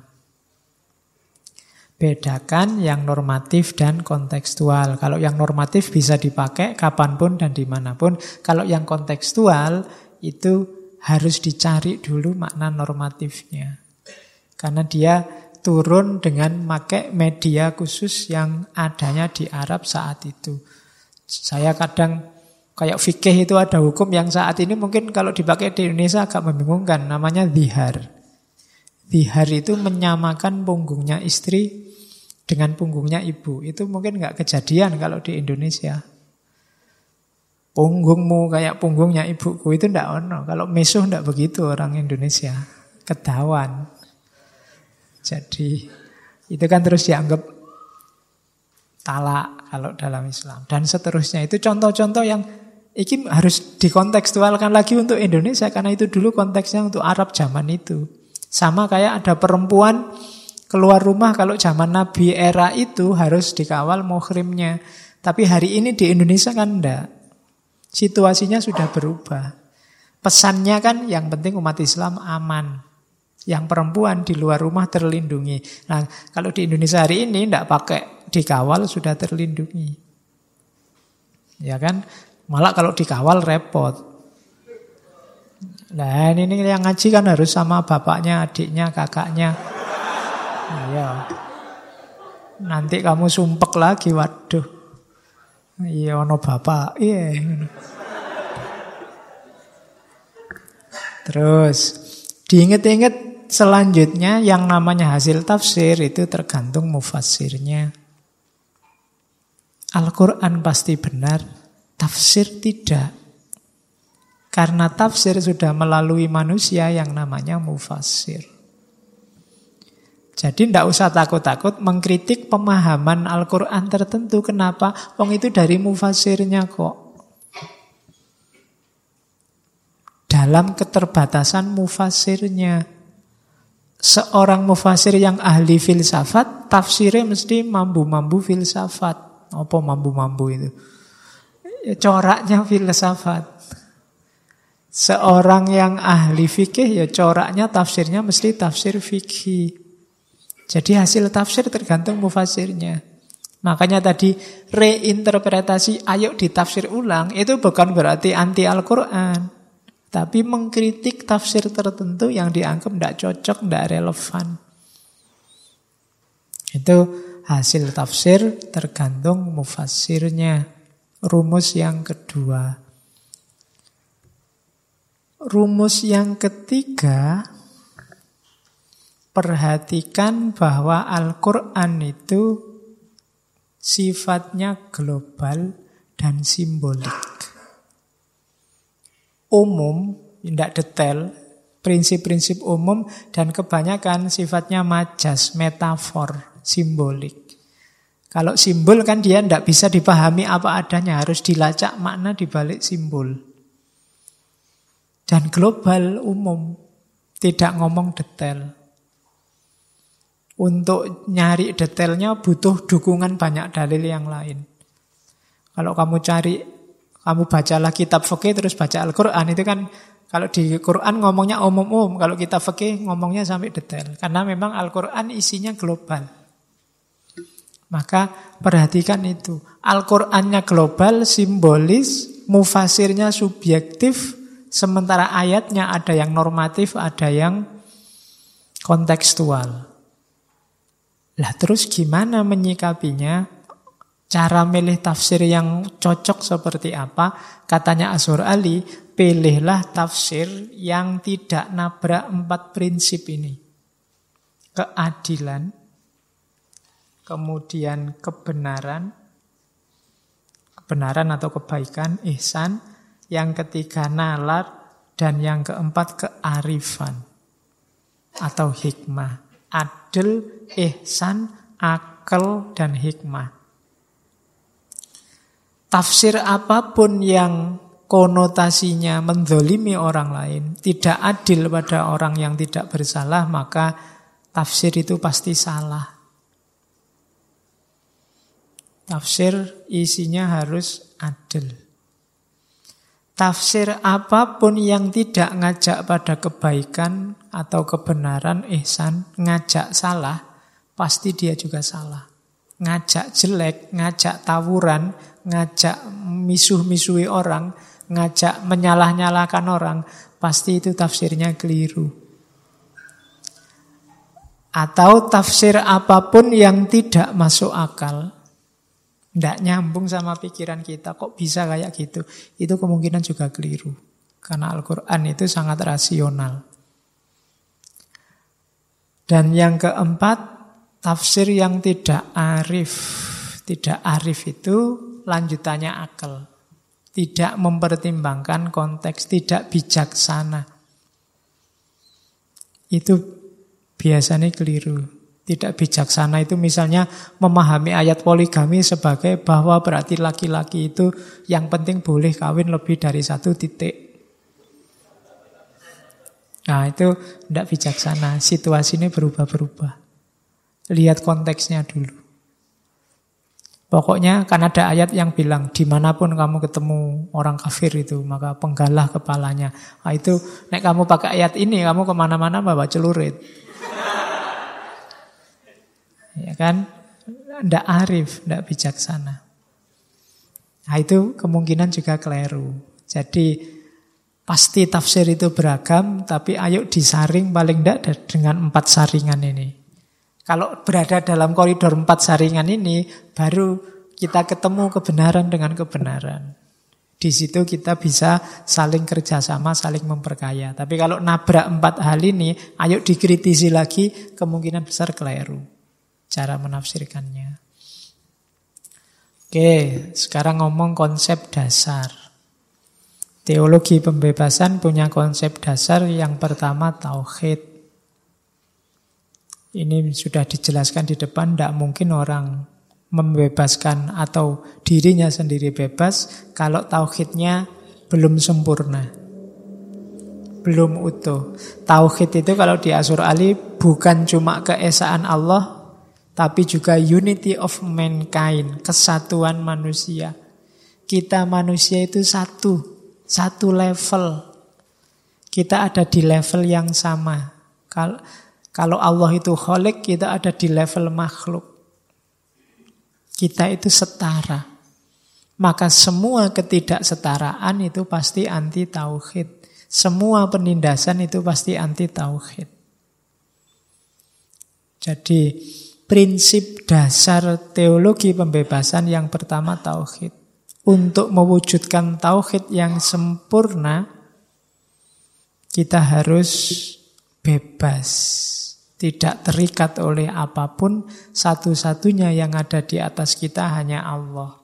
Bedakan yang normatif dan kontekstual. Kalau yang normatif bisa dipakai kapanpun dan dimanapun. Kalau yang kontekstual itu harus dicari dulu makna normatifnya. Karena dia turun dengan pakai media khusus yang adanya di Arab saat itu. Saya kadang kayak fikih itu ada hukum yang saat ini mungkin kalau dipakai di Indonesia agak membingungkan. Namanya zihar. Zihar itu menyamakan punggungnya istri dengan punggungnya ibu. Itu mungkin nggak kejadian kalau di Indonesia. Punggungmu kayak punggungnya ibuku, itu ndak ono. Kalau mesuh ndak begitu orang Indonesia. Ketahuan. Jadi itu kan terus dianggap talak kalau dalam Islam. Dan seterusnya. Itu contoh-contoh yang ini harus dikontekstualkan lagi untuk Indonesia. Karena itu dulu konteksnya untuk Arab zaman itu. Sama kayak ada perempuan keluar rumah kalau zaman Nabi era itu harus dikawal muhrimnya. Tapi hari ini di Indonesia kan enggak. Situasinya sudah berubah. Pesannya kan yang penting umat Islam aman. Yang perempuan di luar rumah terlindungi. Nah, kalau di Indonesia hari ini tidak pakai dikawal sudah terlindungi. Ya kan? Malah kalau dikawal repot. Nah, ini yang ngaji kan harus sama bapaknya, adiknya, kakaknya. Nah, ya. Nanti kamu sumpek lagi, waduh. Iya, ono bapak. Iya. Terus diinget-inget selanjutnya yang namanya hasil tafsir itu tergantung mufassirnya. Al-Quran pasti benar, tafsir tidak. Karena tafsir sudah melalui manusia yang namanya mufassir. Jadi tidak usah takut-takut mengkritik pemahaman Al-Quran tertentu. Kenapa? Wong itu dari mufassirnya kok. Dalam keterbatasan mufassirnya. Seorang mufassir yang ahli filsafat, tafsirnya mesti mambu-mambu filsafat. Apa mambu-mambu itu? Coraknya filsafat. Seorang yang ahli fikih, ya coraknya tafsirnya mesti tafsir fikih. Jadi hasil tafsir tergantung mufassirnya. Makanya tadi reinterpretasi, ayo ditafsir ulang, itu bukan berarti anti Al-Quran. Tapi mengkritik tafsir tertentu yang dianggap tidak cocok, tidak relevan. Itu hasil tafsir tergantung mufassirnya. Rumus yang kedua. Rumus yang ketiga, perhatikan bahwa Al-Quran itu sifatnya global dan simbolik. Umum, tidak detail, prinsip-prinsip umum dan kebanyakan sifatnya majas, metafor, simbolik. Kalau simbol kan dia tidak bisa dipahami apa adanya, harus dilacak makna di balik simbol. Dan global, umum, tidak ngomong detail. Untuk nyari detailnya butuh dukungan banyak dalil yang lain. Kalau kamu bacalah kitab fikih terus baca Al-Quran, itu kan kalau di Quran ngomongnya umum-umum, kalau kitab fikih ngomongnya sampai detail. Karena memang Al-Quran isinya global. Maka perhatikan itu. Al-Qurannya global, simbolis, mufasirnya subjektif, sementara ayatnya ada yang normatif, ada yang kontekstual. Lah terus gimana menyikapinya? Cara milih tafsir yang cocok seperti apa? Katanya Azhar Ali, pilihlah tafsir yang tidak nabrak 4 prinsip ini. Keadilan, kemudian kebenaran atau kebaikan, ihsan, yang ketiga nalar, dan yang keempat kearifan atau hikmah. Adil, ihsan, akal, dan hikmah. Tafsir apapun yang konotasinya menzolimi orang lain, tidak adil pada orang yang tidak bersalah, maka tafsir itu pasti salah. Tafsir isinya harus adil. Tafsir apapun yang tidak ngajak pada kebaikan atau kebenaran, ihsan, ngajak salah, pasti dia juga salah. Ngajak jelek, ngajak tawuran, ngajak misuh-misuhi orang, ngajak menyalah-nyalahkan orang, pasti itu tafsirnya keliru. Atau tafsir apapun yang tidak masuk akal, tidak nyambung sama pikiran kita, kok bisa kayak gitu? Itu kemungkinan juga keliru. Karena Al-Quran itu sangat rasional. Dan yang keempat, tafsir yang tidak arif. Tidak arif itu lanjutannya akal. Tidak mempertimbangkan konteks, tidak bijaksana. Itu biasanya keliru. Tidak bijaksana itu misalnya memahami ayat poligami sebagai bahwa berarti laki-laki itu yang penting boleh kawin lebih dari 1 titik. Nah itu tidak bijaksana, situasinya berubah-berubah. Lihat konteksnya dulu. Pokoknya kan ada ayat yang bilang dimanapun kamu ketemu orang kafir itu maka penggalah kepalanya. Nah, itu nek kamu pakai ayat ini kamu kemana-mana bawa celurit. Ya kan? Ndak arif, ndak bijaksana. Nah, itu kemungkinan juga keliru. Jadi pasti tafsir itu beragam, tapi ayo disaring paling ndak dengan 4 saringan ini. Kalau berada dalam koridor 4 saringan ini, baru kita ketemu kebenaran dengan kebenaran. Di situ kita bisa saling kerjasama, saling memperkaya. Tapi kalau nabrak 4 hal ini, ayo dikritisi lagi, kemungkinan besar keliru cara menafsirkannya. Oke, sekarang ngomong konsep dasar. Teologi pembebasan punya konsep dasar yang pertama tauhid. Ini sudah dijelaskan di depan, tidak mungkin orang membebaskan atau dirinya sendiri bebas kalau tauhidnya belum sempurna, belum utuh. Tauhid itu kalau di Asyur Ali bukan cuma keesaan Allah, tapi juga unity of mankind, kesatuan manusia. Kita manusia itu satu level. Kita ada di level yang sama. Kalau Allah itu khalik, kita ada di level makhluk. Kita itu setara. Maka semua ketidaksetaraan itu pasti anti tauhid. Semua penindasan itu pasti anti tauhid. Jadi prinsip dasar teologi pembebasan yang pertama tauhid. Untuk mewujudkan tauhid yang sempurna, kita harus bebas. Tidak terikat oleh apapun, satu-satunya yang ada di atas kita hanya Allah.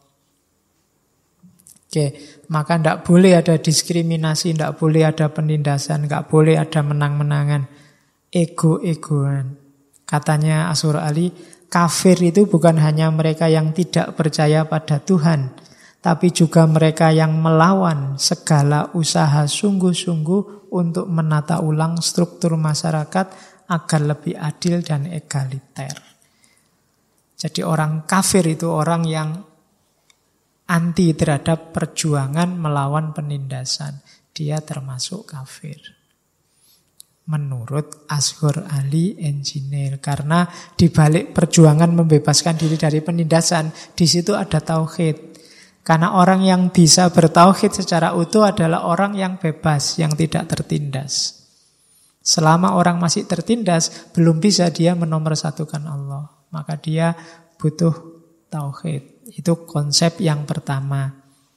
Oke, maka tidak boleh ada diskriminasi, tidak boleh ada penindasan, tidak boleh ada menang-menangan, ego-egoan. Katanya Asyur Ali, kafir itu bukan hanya mereka yang tidak percaya pada Tuhan, tapi juga mereka yang melawan segala usaha sungguh-sungguh untuk menata ulang struktur masyarakat agar lebih adil dan egaliter. Jadi orang kafir itu orang yang anti terhadap perjuangan melawan penindasan. Dia termasuk kafir. Menurut Asyur Ali Engineer. Karena di balik perjuangan membebaskan diri dari penindasan, di situ ada tauhid. Karena orang yang bisa bertauhid secara utuh adalah orang yang bebas, yang tidak tertindas. Selama orang masih tertindas, belum bisa dia menomorsatukan Allah. Maka dia butuh tauhid. Itu konsep yang pertama.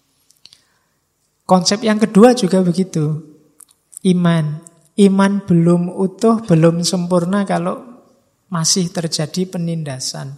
Konsep yang kedua juga begitu. Iman. Iman belum utuh, belum sempurna kalau masih terjadi penindasan.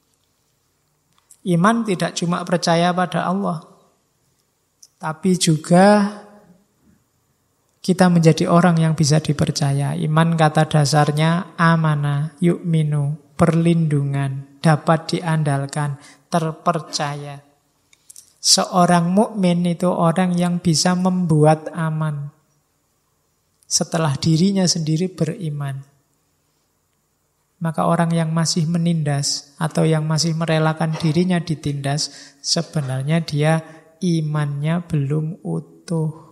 Iman tidak cuma percaya pada Allah, tapi juga kita menjadi orang yang bisa dipercaya. Iman kata dasarnya amana, yu'minu, perlindungan, dapat diandalkan, terpercaya. Seorang mukmin itu orang yang bisa membuat aman setelah dirinya sendiri beriman. Maka orang yang masih menindas atau yang masih merelakan dirinya ditindas, sebenarnya dia imannya belum utuh.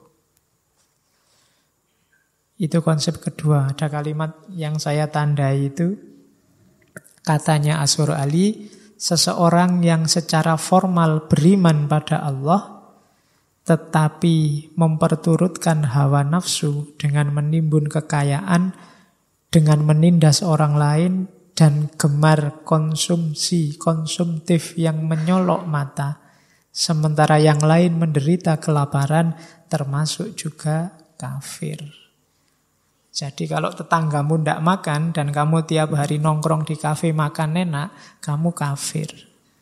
Itu konsep kedua. Ada kalimat yang saya tandai itu, katanya Asyur Ali, seseorang yang secara formal beriman pada Allah, tetapi memperturutkan hawa nafsu dengan menimbun kekayaan, dengan menindas orang lain, dan gemar konsumtif yang menyolok mata, sementara yang lain menderita kelaparan, termasuk juga kafir. Jadi kalau tetanggamu tidak makan dan kamu tiap hari nongkrong di kafe makan enak, kamu kafir.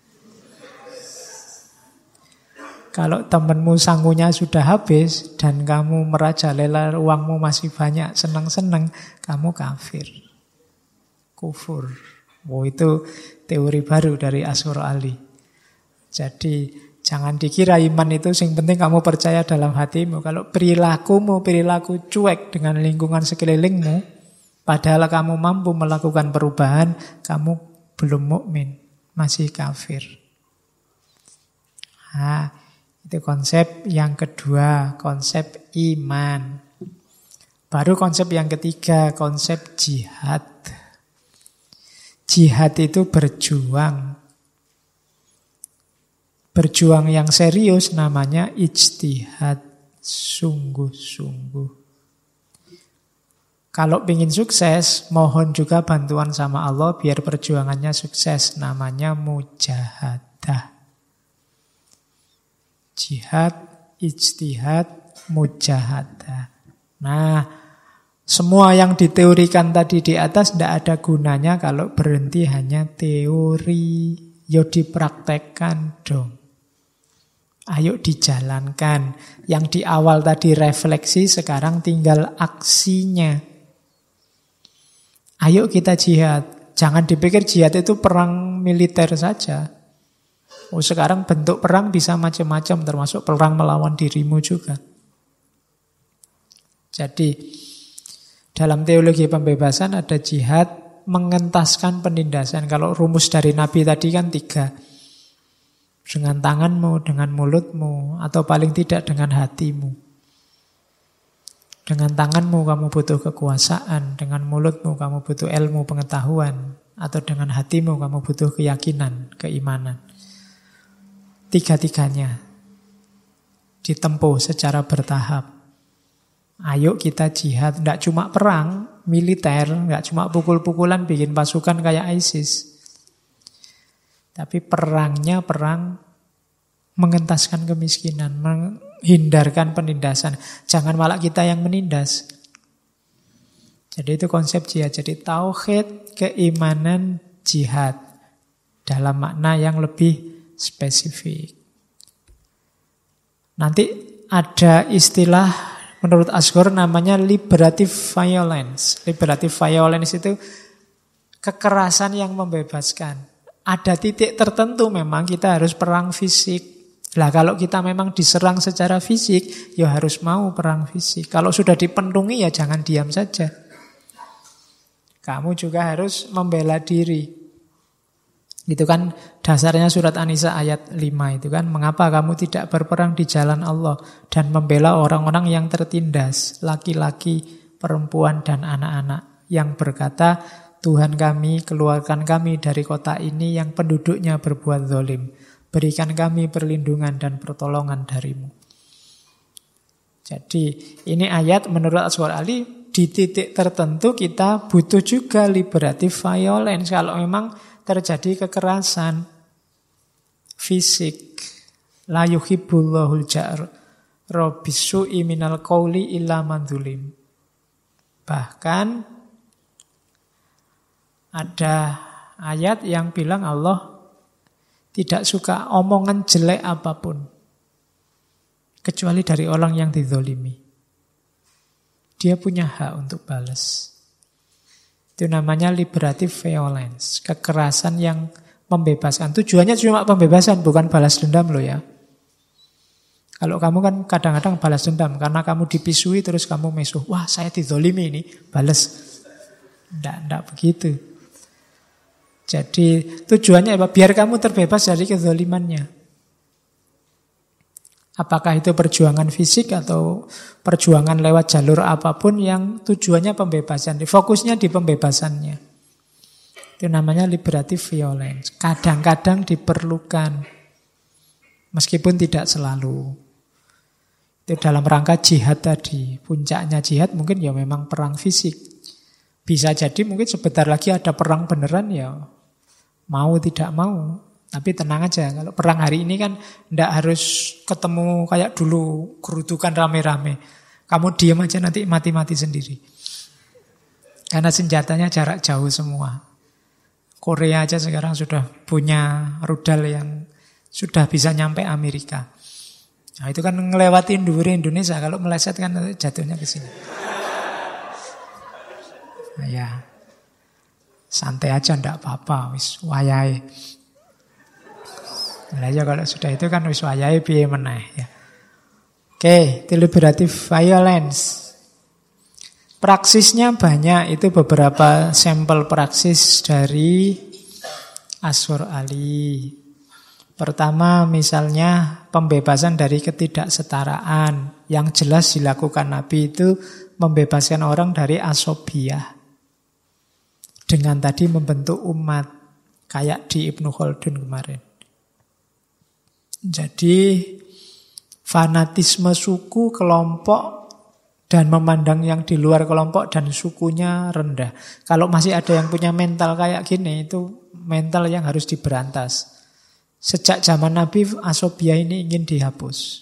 Kalau temanmu sangunya sudah habis dan kamu merajalela uangmu masih banyak, senang-senang, kamu kafir. Kufur. Itu teori baru dari Asyur Ali. Jadi jangan dikira iman itu yang penting kamu percaya dalam hatimu. Kalau perilaku cuek dengan lingkungan sekelilingmu, padahal kamu mampu melakukan perubahan, kamu belum mukmin, masih kafir. Nah, itu konsep yang kedua, konsep iman. Baru konsep yang ketiga, konsep jihad. Jihad itu berjuang. Berjuang yang serius namanya ijtihad, sungguh-sungguh. Kalau ingin sukses, mohon juga bantuan sama Allah biar perjuangannya sukses, namanya mujahadah. Jihad, ijtihad, mujahadah. Nah, semua yang diteorikan tadi di atas tidak ada gunanya kalau berhenti hanya teori. Yo dipraktekkan dong. Ayo dijalankan. Yang di awal tadi refleksi, sekarang tinggal aksinya. Ayo kita jihad. Jangan dipikir jihad itu perang militer saja. Oh, sekarang bentuk perang bisa macam-macam, termasuk perang melawan dirimu juga. Jadi, dalam teologi pembebasan ada jihad mengentaskan penindasan. Kalau rumus dari Nabi tadi kan 3. Dengan tanganmu, dengan mulutmu, atau paling tidak dengan hatimu. Dengan tanganmu kamu butuh kekuasaan, dengan mulutmu kamu butuh ilmu, pengetahuan, atau dengan hatimu kamu butuh keyakinan, keimanan. 3-tiganya ditempuh secara bertahap. Ayo kita jihad, tidak cuma perang militer, tidak cuma pukul-pukulan bikin pasukan kayak ISIS. Tapi perangnya perang mengentaskan kemiskinan, menghindarkan penindasan. Jangan malah kita yang menindas. Jadi itu konsep jihad. Jadi tauhid, keimanan, jihad. Dalam makna yang lebih spesifik. Nanti ada istilah menurut Asghar namanya liberative violence. Liberative violence itu kekerasan yang membebaskan. Ada titik tertentu memang kita harus perang fisik. Lah kalau kita memang diserang secara fisik, ya harus mau perang fisik. Kalau sudah dipenuhi ya jangan diam saja. Kamu juga harus membela diri. Itu kan dasarnya surat An-Nisa ayat 5 itu kan. Mengapa kamu tidak berperang di jalan Allah dan membela orang-orang yang tertindas, laki-laki, perempuan, dan anak-anak, yang berkata, Tuhan kami, keluarkan kami dari kota ini yang penduduknya berbuat zalim. Berikan kami perlindungan dan pertolongan darimu. Jadi ini ayat menurut Asghar Ali, di titik tertentu kita butuh juga liberative violence. Kalau memang terjadi kekerasan fisik, la yuhibbullahul ja'ra bisu'i minal qauli illa man dzulim. Bahkan ada ayat yang bilang Allah tidak suka omongan jelek apapun kecuali dari orang yang dizolimi. Dia punya hak untuk balas. Itu namanya liberative violence, kekerasan yang membebaskan. Tujuannya cuma pembebasan, bukan balas dendam loh ya. Kalau kamu kan kadang-kadang balas dendam karena kamu dipisui terus kamu mesuh. Wah, saya dizolimi ini, balas. Enggak begitu. Jadi tujuannya apa? Biar kamu terbebas dari kezolimannya. Apakah itu perjuangan fisik atau perjuangan lewat jalur apapun yang tujuannya pembebasan. Fokusnya di pembebasannya. Itu namanya liberative violence. Kadang-kadang diperlukan. Meskipun tidak selalu. Itu dalam rangka jihad tadi. Puncaknya jihad mungkin ya memang perang fisik. Bisa jadi mungkin sebentar lagi ada perang beneran ya. Mau tidak mau. Tapi tenang aja, kalau perang hari ini kan tidak harus ketemu kayak dulu, kerutukan rame-rame. Kamu diam aja nanti mati-mati sendiri. Karena senjatanya jarak jauh semua. Korea aja sekarang sudah punya rudal yang sudah bisa nyampe Amerika. Nah itu kan ngelewatin duri Indonesia, kalau meleset kan jatuhnya ke sini. Nah, ya, santai aja ndak apa-apa, wis wayahe. Nah ya kalau sudah itu kan wis wayahe piye meneh ya. Oke, deliberative violence. Praksisnya banyak, itu beberapa sampel praksis dari Asghar Ali. Pertama, misalnya pembebasan dari ketidaksetaraan. Yang jelas dilakukan Nabi itu membebaskan orang dari asobiyah. Dengan tadi membentuk umat. Kayak di Ibnu Khaldun kemarin. Jadi fanatisme suku, kelompok, dan memandang yang di luar kelompok dan sukunya rendah. Kalau masih ada yang punya mental kayak gini, itu mental yang harus diberantas. Sejak zaman Nabi, asobiyah ini ingin dihapus.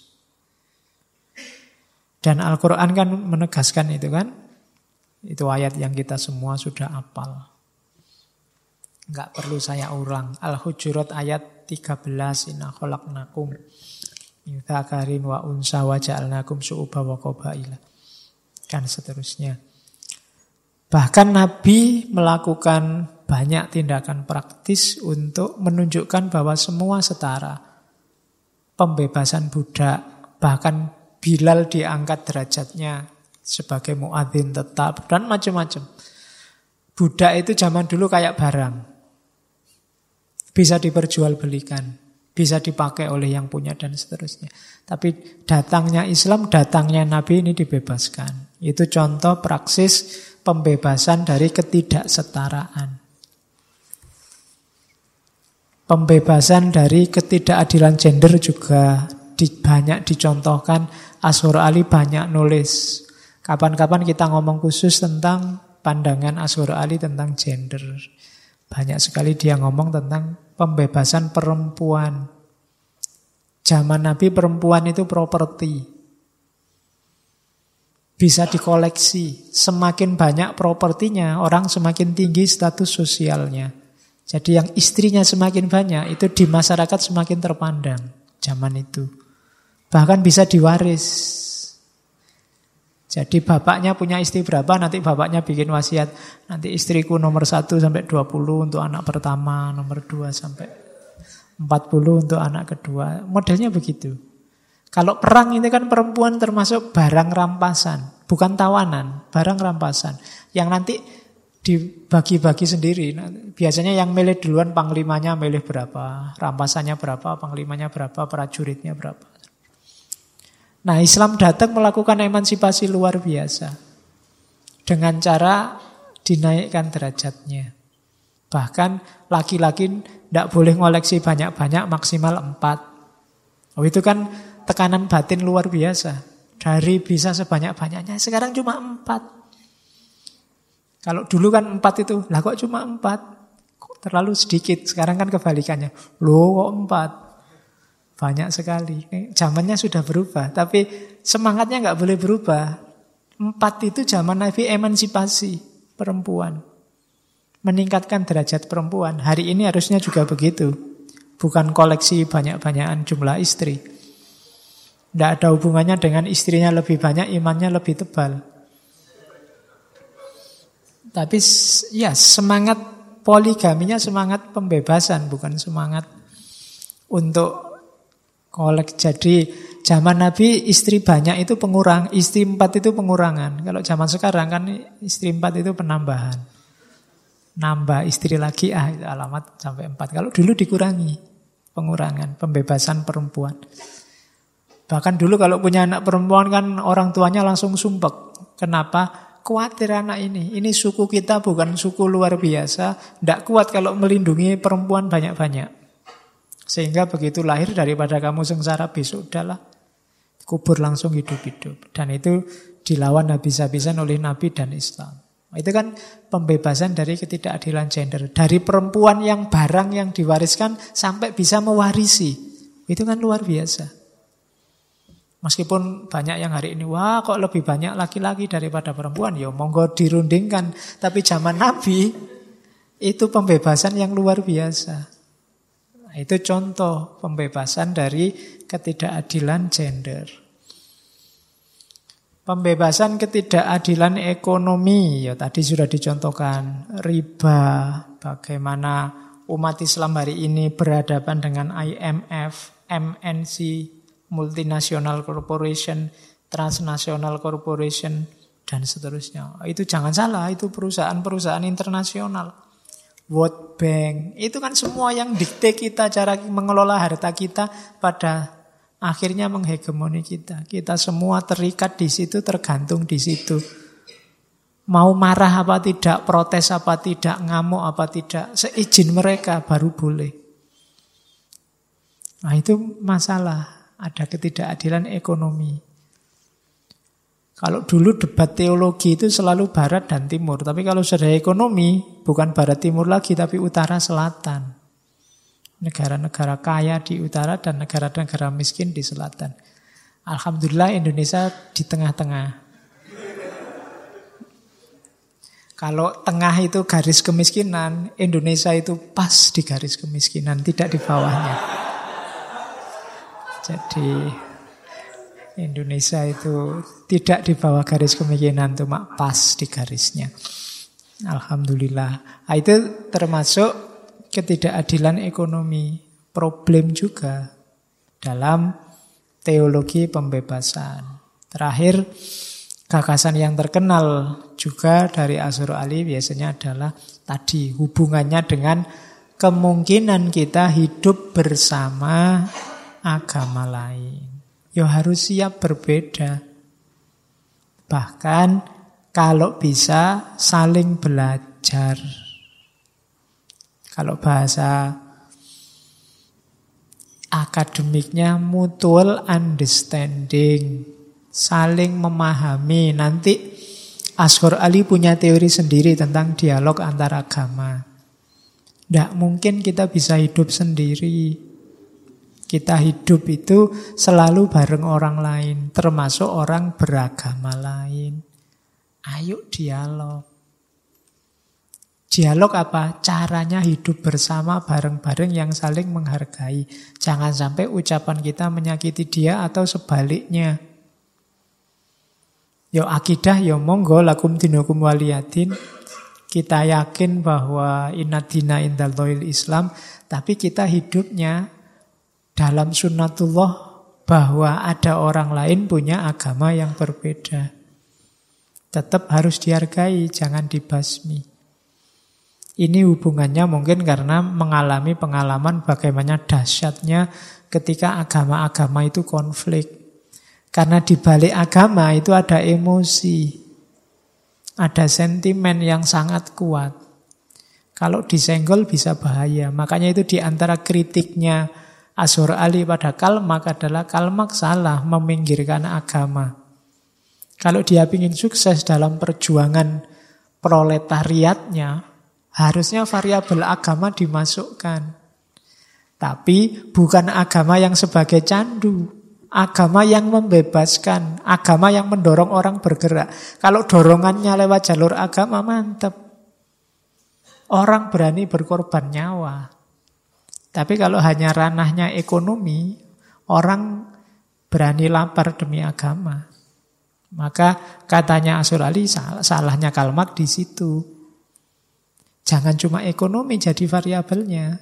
Dan Al-Quran kan menegaskan itu kan. Itu ayat yang kita semua sudah hafal. Enggak perlu saya ulang. Al-Hujurat ayat 13. Inna khalaqnakum min dzakarin wa unsa wa ja'alnakum syu'uban wa qabaila. Dan seterusnya. Bahkan Nabi melakukan banyak tindakan praktis untuk menunjukkan bahwa semua setara. Pembebasan budak, bahkan Bilal diangkat derajatnya sebagai muadzin tetap, dan macam-macam. Budak itu zaman dulu kayak barang. Bisa diperjualbelikan, bisa dipakai oleh yang punya dan seterusnya. Tapi datangnya Islam, datangnya Nabi ini dibebaskan. Itu contoh praksis pembebasan dari ketidaksetaraan. Pembebasan dari ketidakadilan gender juga banyak dicontohkan. Ashur Ali banyak nulis. Kapan-kapan kita ngomong khusus tentang pandangan Ashur Ali tentang gender. Banyak sekali dia ngomong tentang pembebasan perempuan. Zaman Nabi perempuan itu properti. Bisa dikoleksi. Semakin banyak propertinya, orang semakin tinggi status sosialnya. Jadi yang istrinya semakin banyak, itu di masyarakat semakin terpandang zaman itu. Bahkan bisa diwaris. Jadi bapaknya punya istri berapa, nanti bapaknya bikin wasiat. Nanti istriku nomor 1 sampai 20 untuk anak pertama, nomor 2 sampai 40 untuk anak kedua. Modelnya begitu. Kalau perang ini kan perempuan termasuk barang rampasan. Bukan tawanan, barang rampasan. Yang nanti dibagi-bagi sendiri. Biasanya yang milih duluan panglimanya milih berapa, rampasannya berapa, panglimanya berapa, prajuritnya berapa. Nah, Islam datang melakukan emansipasi luar biasa. Dengan cara dinaikkan derajatnya. Bahkan laki-laki tidak boleh ngoleksi banyak-banyak, maksimal 4. Oh, itu kan tekanan batin luar biasa. Dari bisa sebanyak-banyaknya, sekarang cuma 4. Kalau dulu kan 4 itu, lah kok cuma 4? Kok terlalu sedikit, sekarang kan kebalikannya. Loh kok 4? Banyak sekali. Zamannya sudah berubah, tapi semangatnya nggak boleh berubah. 4 itu zaman Nabi emansipasi perempuan. Meningkatkan derajat perempuan. Hari ini harusnya juga begitu. Bukan koleksi banyak-banyakan jumlah istri. Tidak ada hubungannya dengan istrinya lebih banyak, imannya lebih tebal. Tapi ya semangat poligaminya semangat pembebasan, bukan semangat untuk Jadi zaman Nabi istri banyak itu pengurang, istri 4 itu pengurangan. Kalau zaman sekarang kan istri 4 itu penambahan. Nambah istri lagi, itu alamat sampai 4. Kalau dulu dikurangi, pengurangan, pembebasan perempuan. Bahkan dulu kalau punya anak perempuan kan orang tuanya langsung sumpek. Kenapa? Khawatir anak ini suku kita bukan suku luar biasa, tidak kuat kalau melindungi perempuan banyak-banyak. Sehingga begitu lahir daripada kamu sengsara besok udahlah kubur langsung hidup-hidup. Dan itu dilawan habis-habisan oleh Nabi dan Islam. Itu kan pembebasan dari ketidakadilan gender. Dari perempuan yang barang yang diwariskan sampai bisa mewarisi. Itu kan luar biasa. Meskipun banyak yang hari ini, wah kok lebih banyak laki-laki daripada perempuan. Ya monggo dirundingkan. Tapi zaman Nabi itu pembebasan yang luar biasa. Itu contoh pembebasan dari ketidakadilan gender. Pembebasan ketidakadilan ekonomi, ya tadi sudah dicontohkan. Riba, bagaimana umat Islam hari ini berhadapan dengan IMF, MNC, multinational corporation, transnational corporation, dan seterusnya. Itu jangan salah, itu perusahaan-perusahaan internasional. World Bank. Itu kan semua yang dikte kita cara mengelola harta kita pada akhirnya menghegemoni kita. Kita semua terikat di situ, tergantung di situ. Mau marah apa tidak, protes apa tidak, ngamuk apa tidak, seizin mereka baru boleh. Nah itu masalah, ada ketidakadilan ekonomi. Kalau dulu debat teologi itu selalu barat dan timur. Tapi kalau sudah ekonomi, bukan barat timur lagi, tapi utara selatan. Negara-negara kaya di utara dan negara-negara miskin di selatan. Alhamdulillah Indonesia di tengah-tengah. Kalau tengah itu garis kemiskinan, Indonesia itu pas di garis kemiskinan, tidak di bawahnya. Jadi Indonesia itu tidak di bawah garis kemiskinan, cuma pas di garisnya. Alhamdulillah. Nah, itu termasuk ketidakadilan ekonomi, problem juga dalam teologi pembebasan. Terakhir, gagasan yang terkenal juga dari Asy'ari biasanya adalah tadi hubungannya dengan kemungkinan kita hidup bersama agama lain. Ya harus siap berbeda. Bahkan kalau bisa saling belajar. Kalau bahasa akademiknya mutual understanding. Saling memahami. Nanti Asy'ari punya teori sendiri tentang dialog antar agama. Tidak mungkin kita bisa hidup sendiri. Kita hidup itu selalu bareng orang lain, termasuk orang beragama lain. Ayo dialog. Dialog apa? Caranya hidup bersama bareng-bareng yang saling menghargai. Jangan sampai ucapan kita menyakiti dia atau sebaliknya. Yo akidah, yo monggo lakum dinukum waliyadin. Kita yakin bahwa inna dina indallahil Islam, tapi kita hidupnya dalam sunnatullah bahwa ada orang lain punya agama yang berbeda. Tetap harus dihargai, jangan dibasmi. Ini hubungannya mungkin karena mengalami pengalaman bagaimana dahsyatnya ketika agama-agama itu konflik. Karena di balik agama itu ada emosi, ada sentimen yang sangat kuat. Kalau disenggol bisa bahaya. Makanya itu di antara kritiknya Asy'ari pada Kalmak adalah Kalmak salah meminggirkan agama. Kalau dia ingin sukses dalam perjuangan proletariatnya, harusnya variabel agama dimasukkan. Tapi bukan agama yang sebagai candu, agama yang membebaskan, agama yang mendorong orang bergerak. Kalau dorongannya lewat jalur agama, mantap. Orang berani berkorban nyawa. Tapi kalau hanya ranahnya ekonomi, orang berani lapar demi agama. Maka katanya Asy'ari salahnya Kalmak di situ. Jangan cuma ekonomi jadi variabelnya.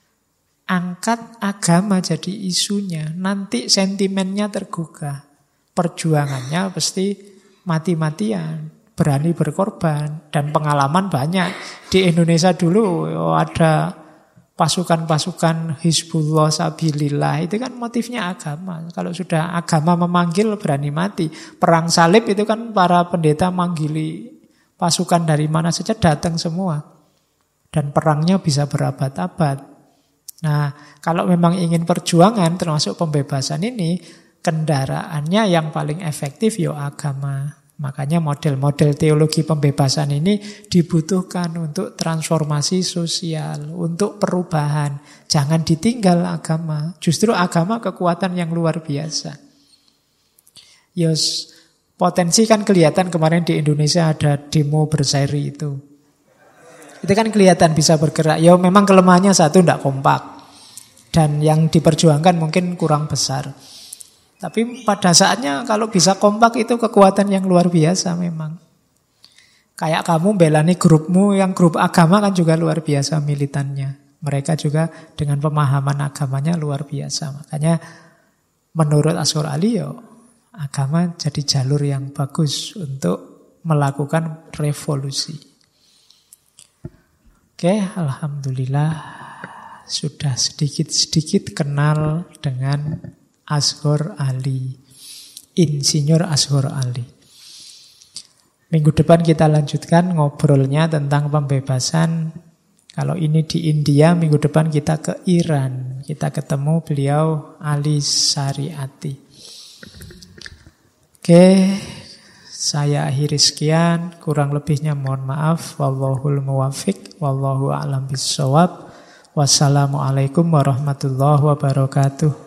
Angkat agama jadi isunya. Nanti sentimennya tergugah. Perjuangannya pasti mati-matian. Berani berkorban. Dan pengalaman banyak. Di Indonesia dulu ada pasukan-pasukan Hizbullah Sabilillah, itu kan motifnya agama. Kalau sudah agama memanggil berani mati. Perang salib itu kan para pendeta manggili pasukan dari mana saja datang semua. Dan perangnya bisa berabad-abad. Nah, kalau memang ingin perjuangan termasuk pembebasan ini, kendaraannya yang paling efektif ya agama. Makanya model-model teologi pembebasan ini dibutuhkan untuk transformasi sosial, untuk perubahan. Jangan ditinggal agama. Justru agama kekuatan yang luar biasa. Yos, potensi kan kelihatan kemarin di Indonesia ada demo berseri itu. Itu kan kelihatan bisa bergerak. Ya memang kelemahannya satu, tidak kompak. Dan yang diperjuangkan mungkin kurang besar. Tapi pada saatnya kalau bisa kompak itu kekuatan yang luar biasa memang. Kayak kamu belani grupmu yang grup agama kan juga luar biasa militannya. Mereka juga dengan pemahaman agamanya luar biasa. Makanya menurut Asy'ari agama jadi jalur yang bagus untuk melakukan revolusi. Oke, alhamdulillah sudah sedikit-sedikit kenal dengan Azhar Ali, Insinyur Azhar Ali. Minggu depan kita lanjutkan ngobrolnya tentang pembebasan. Kalau ini di India, minggu depan kita ke Iran. Kita ketemu beliau Ali Shariati. Oke, saya akhiri sekian. Kurang lebihnya mohon maaf. Wallahul muwafiq, wallahu a'lam bishawab. Wassalamualaikum warahmatullahi wabarakatuh.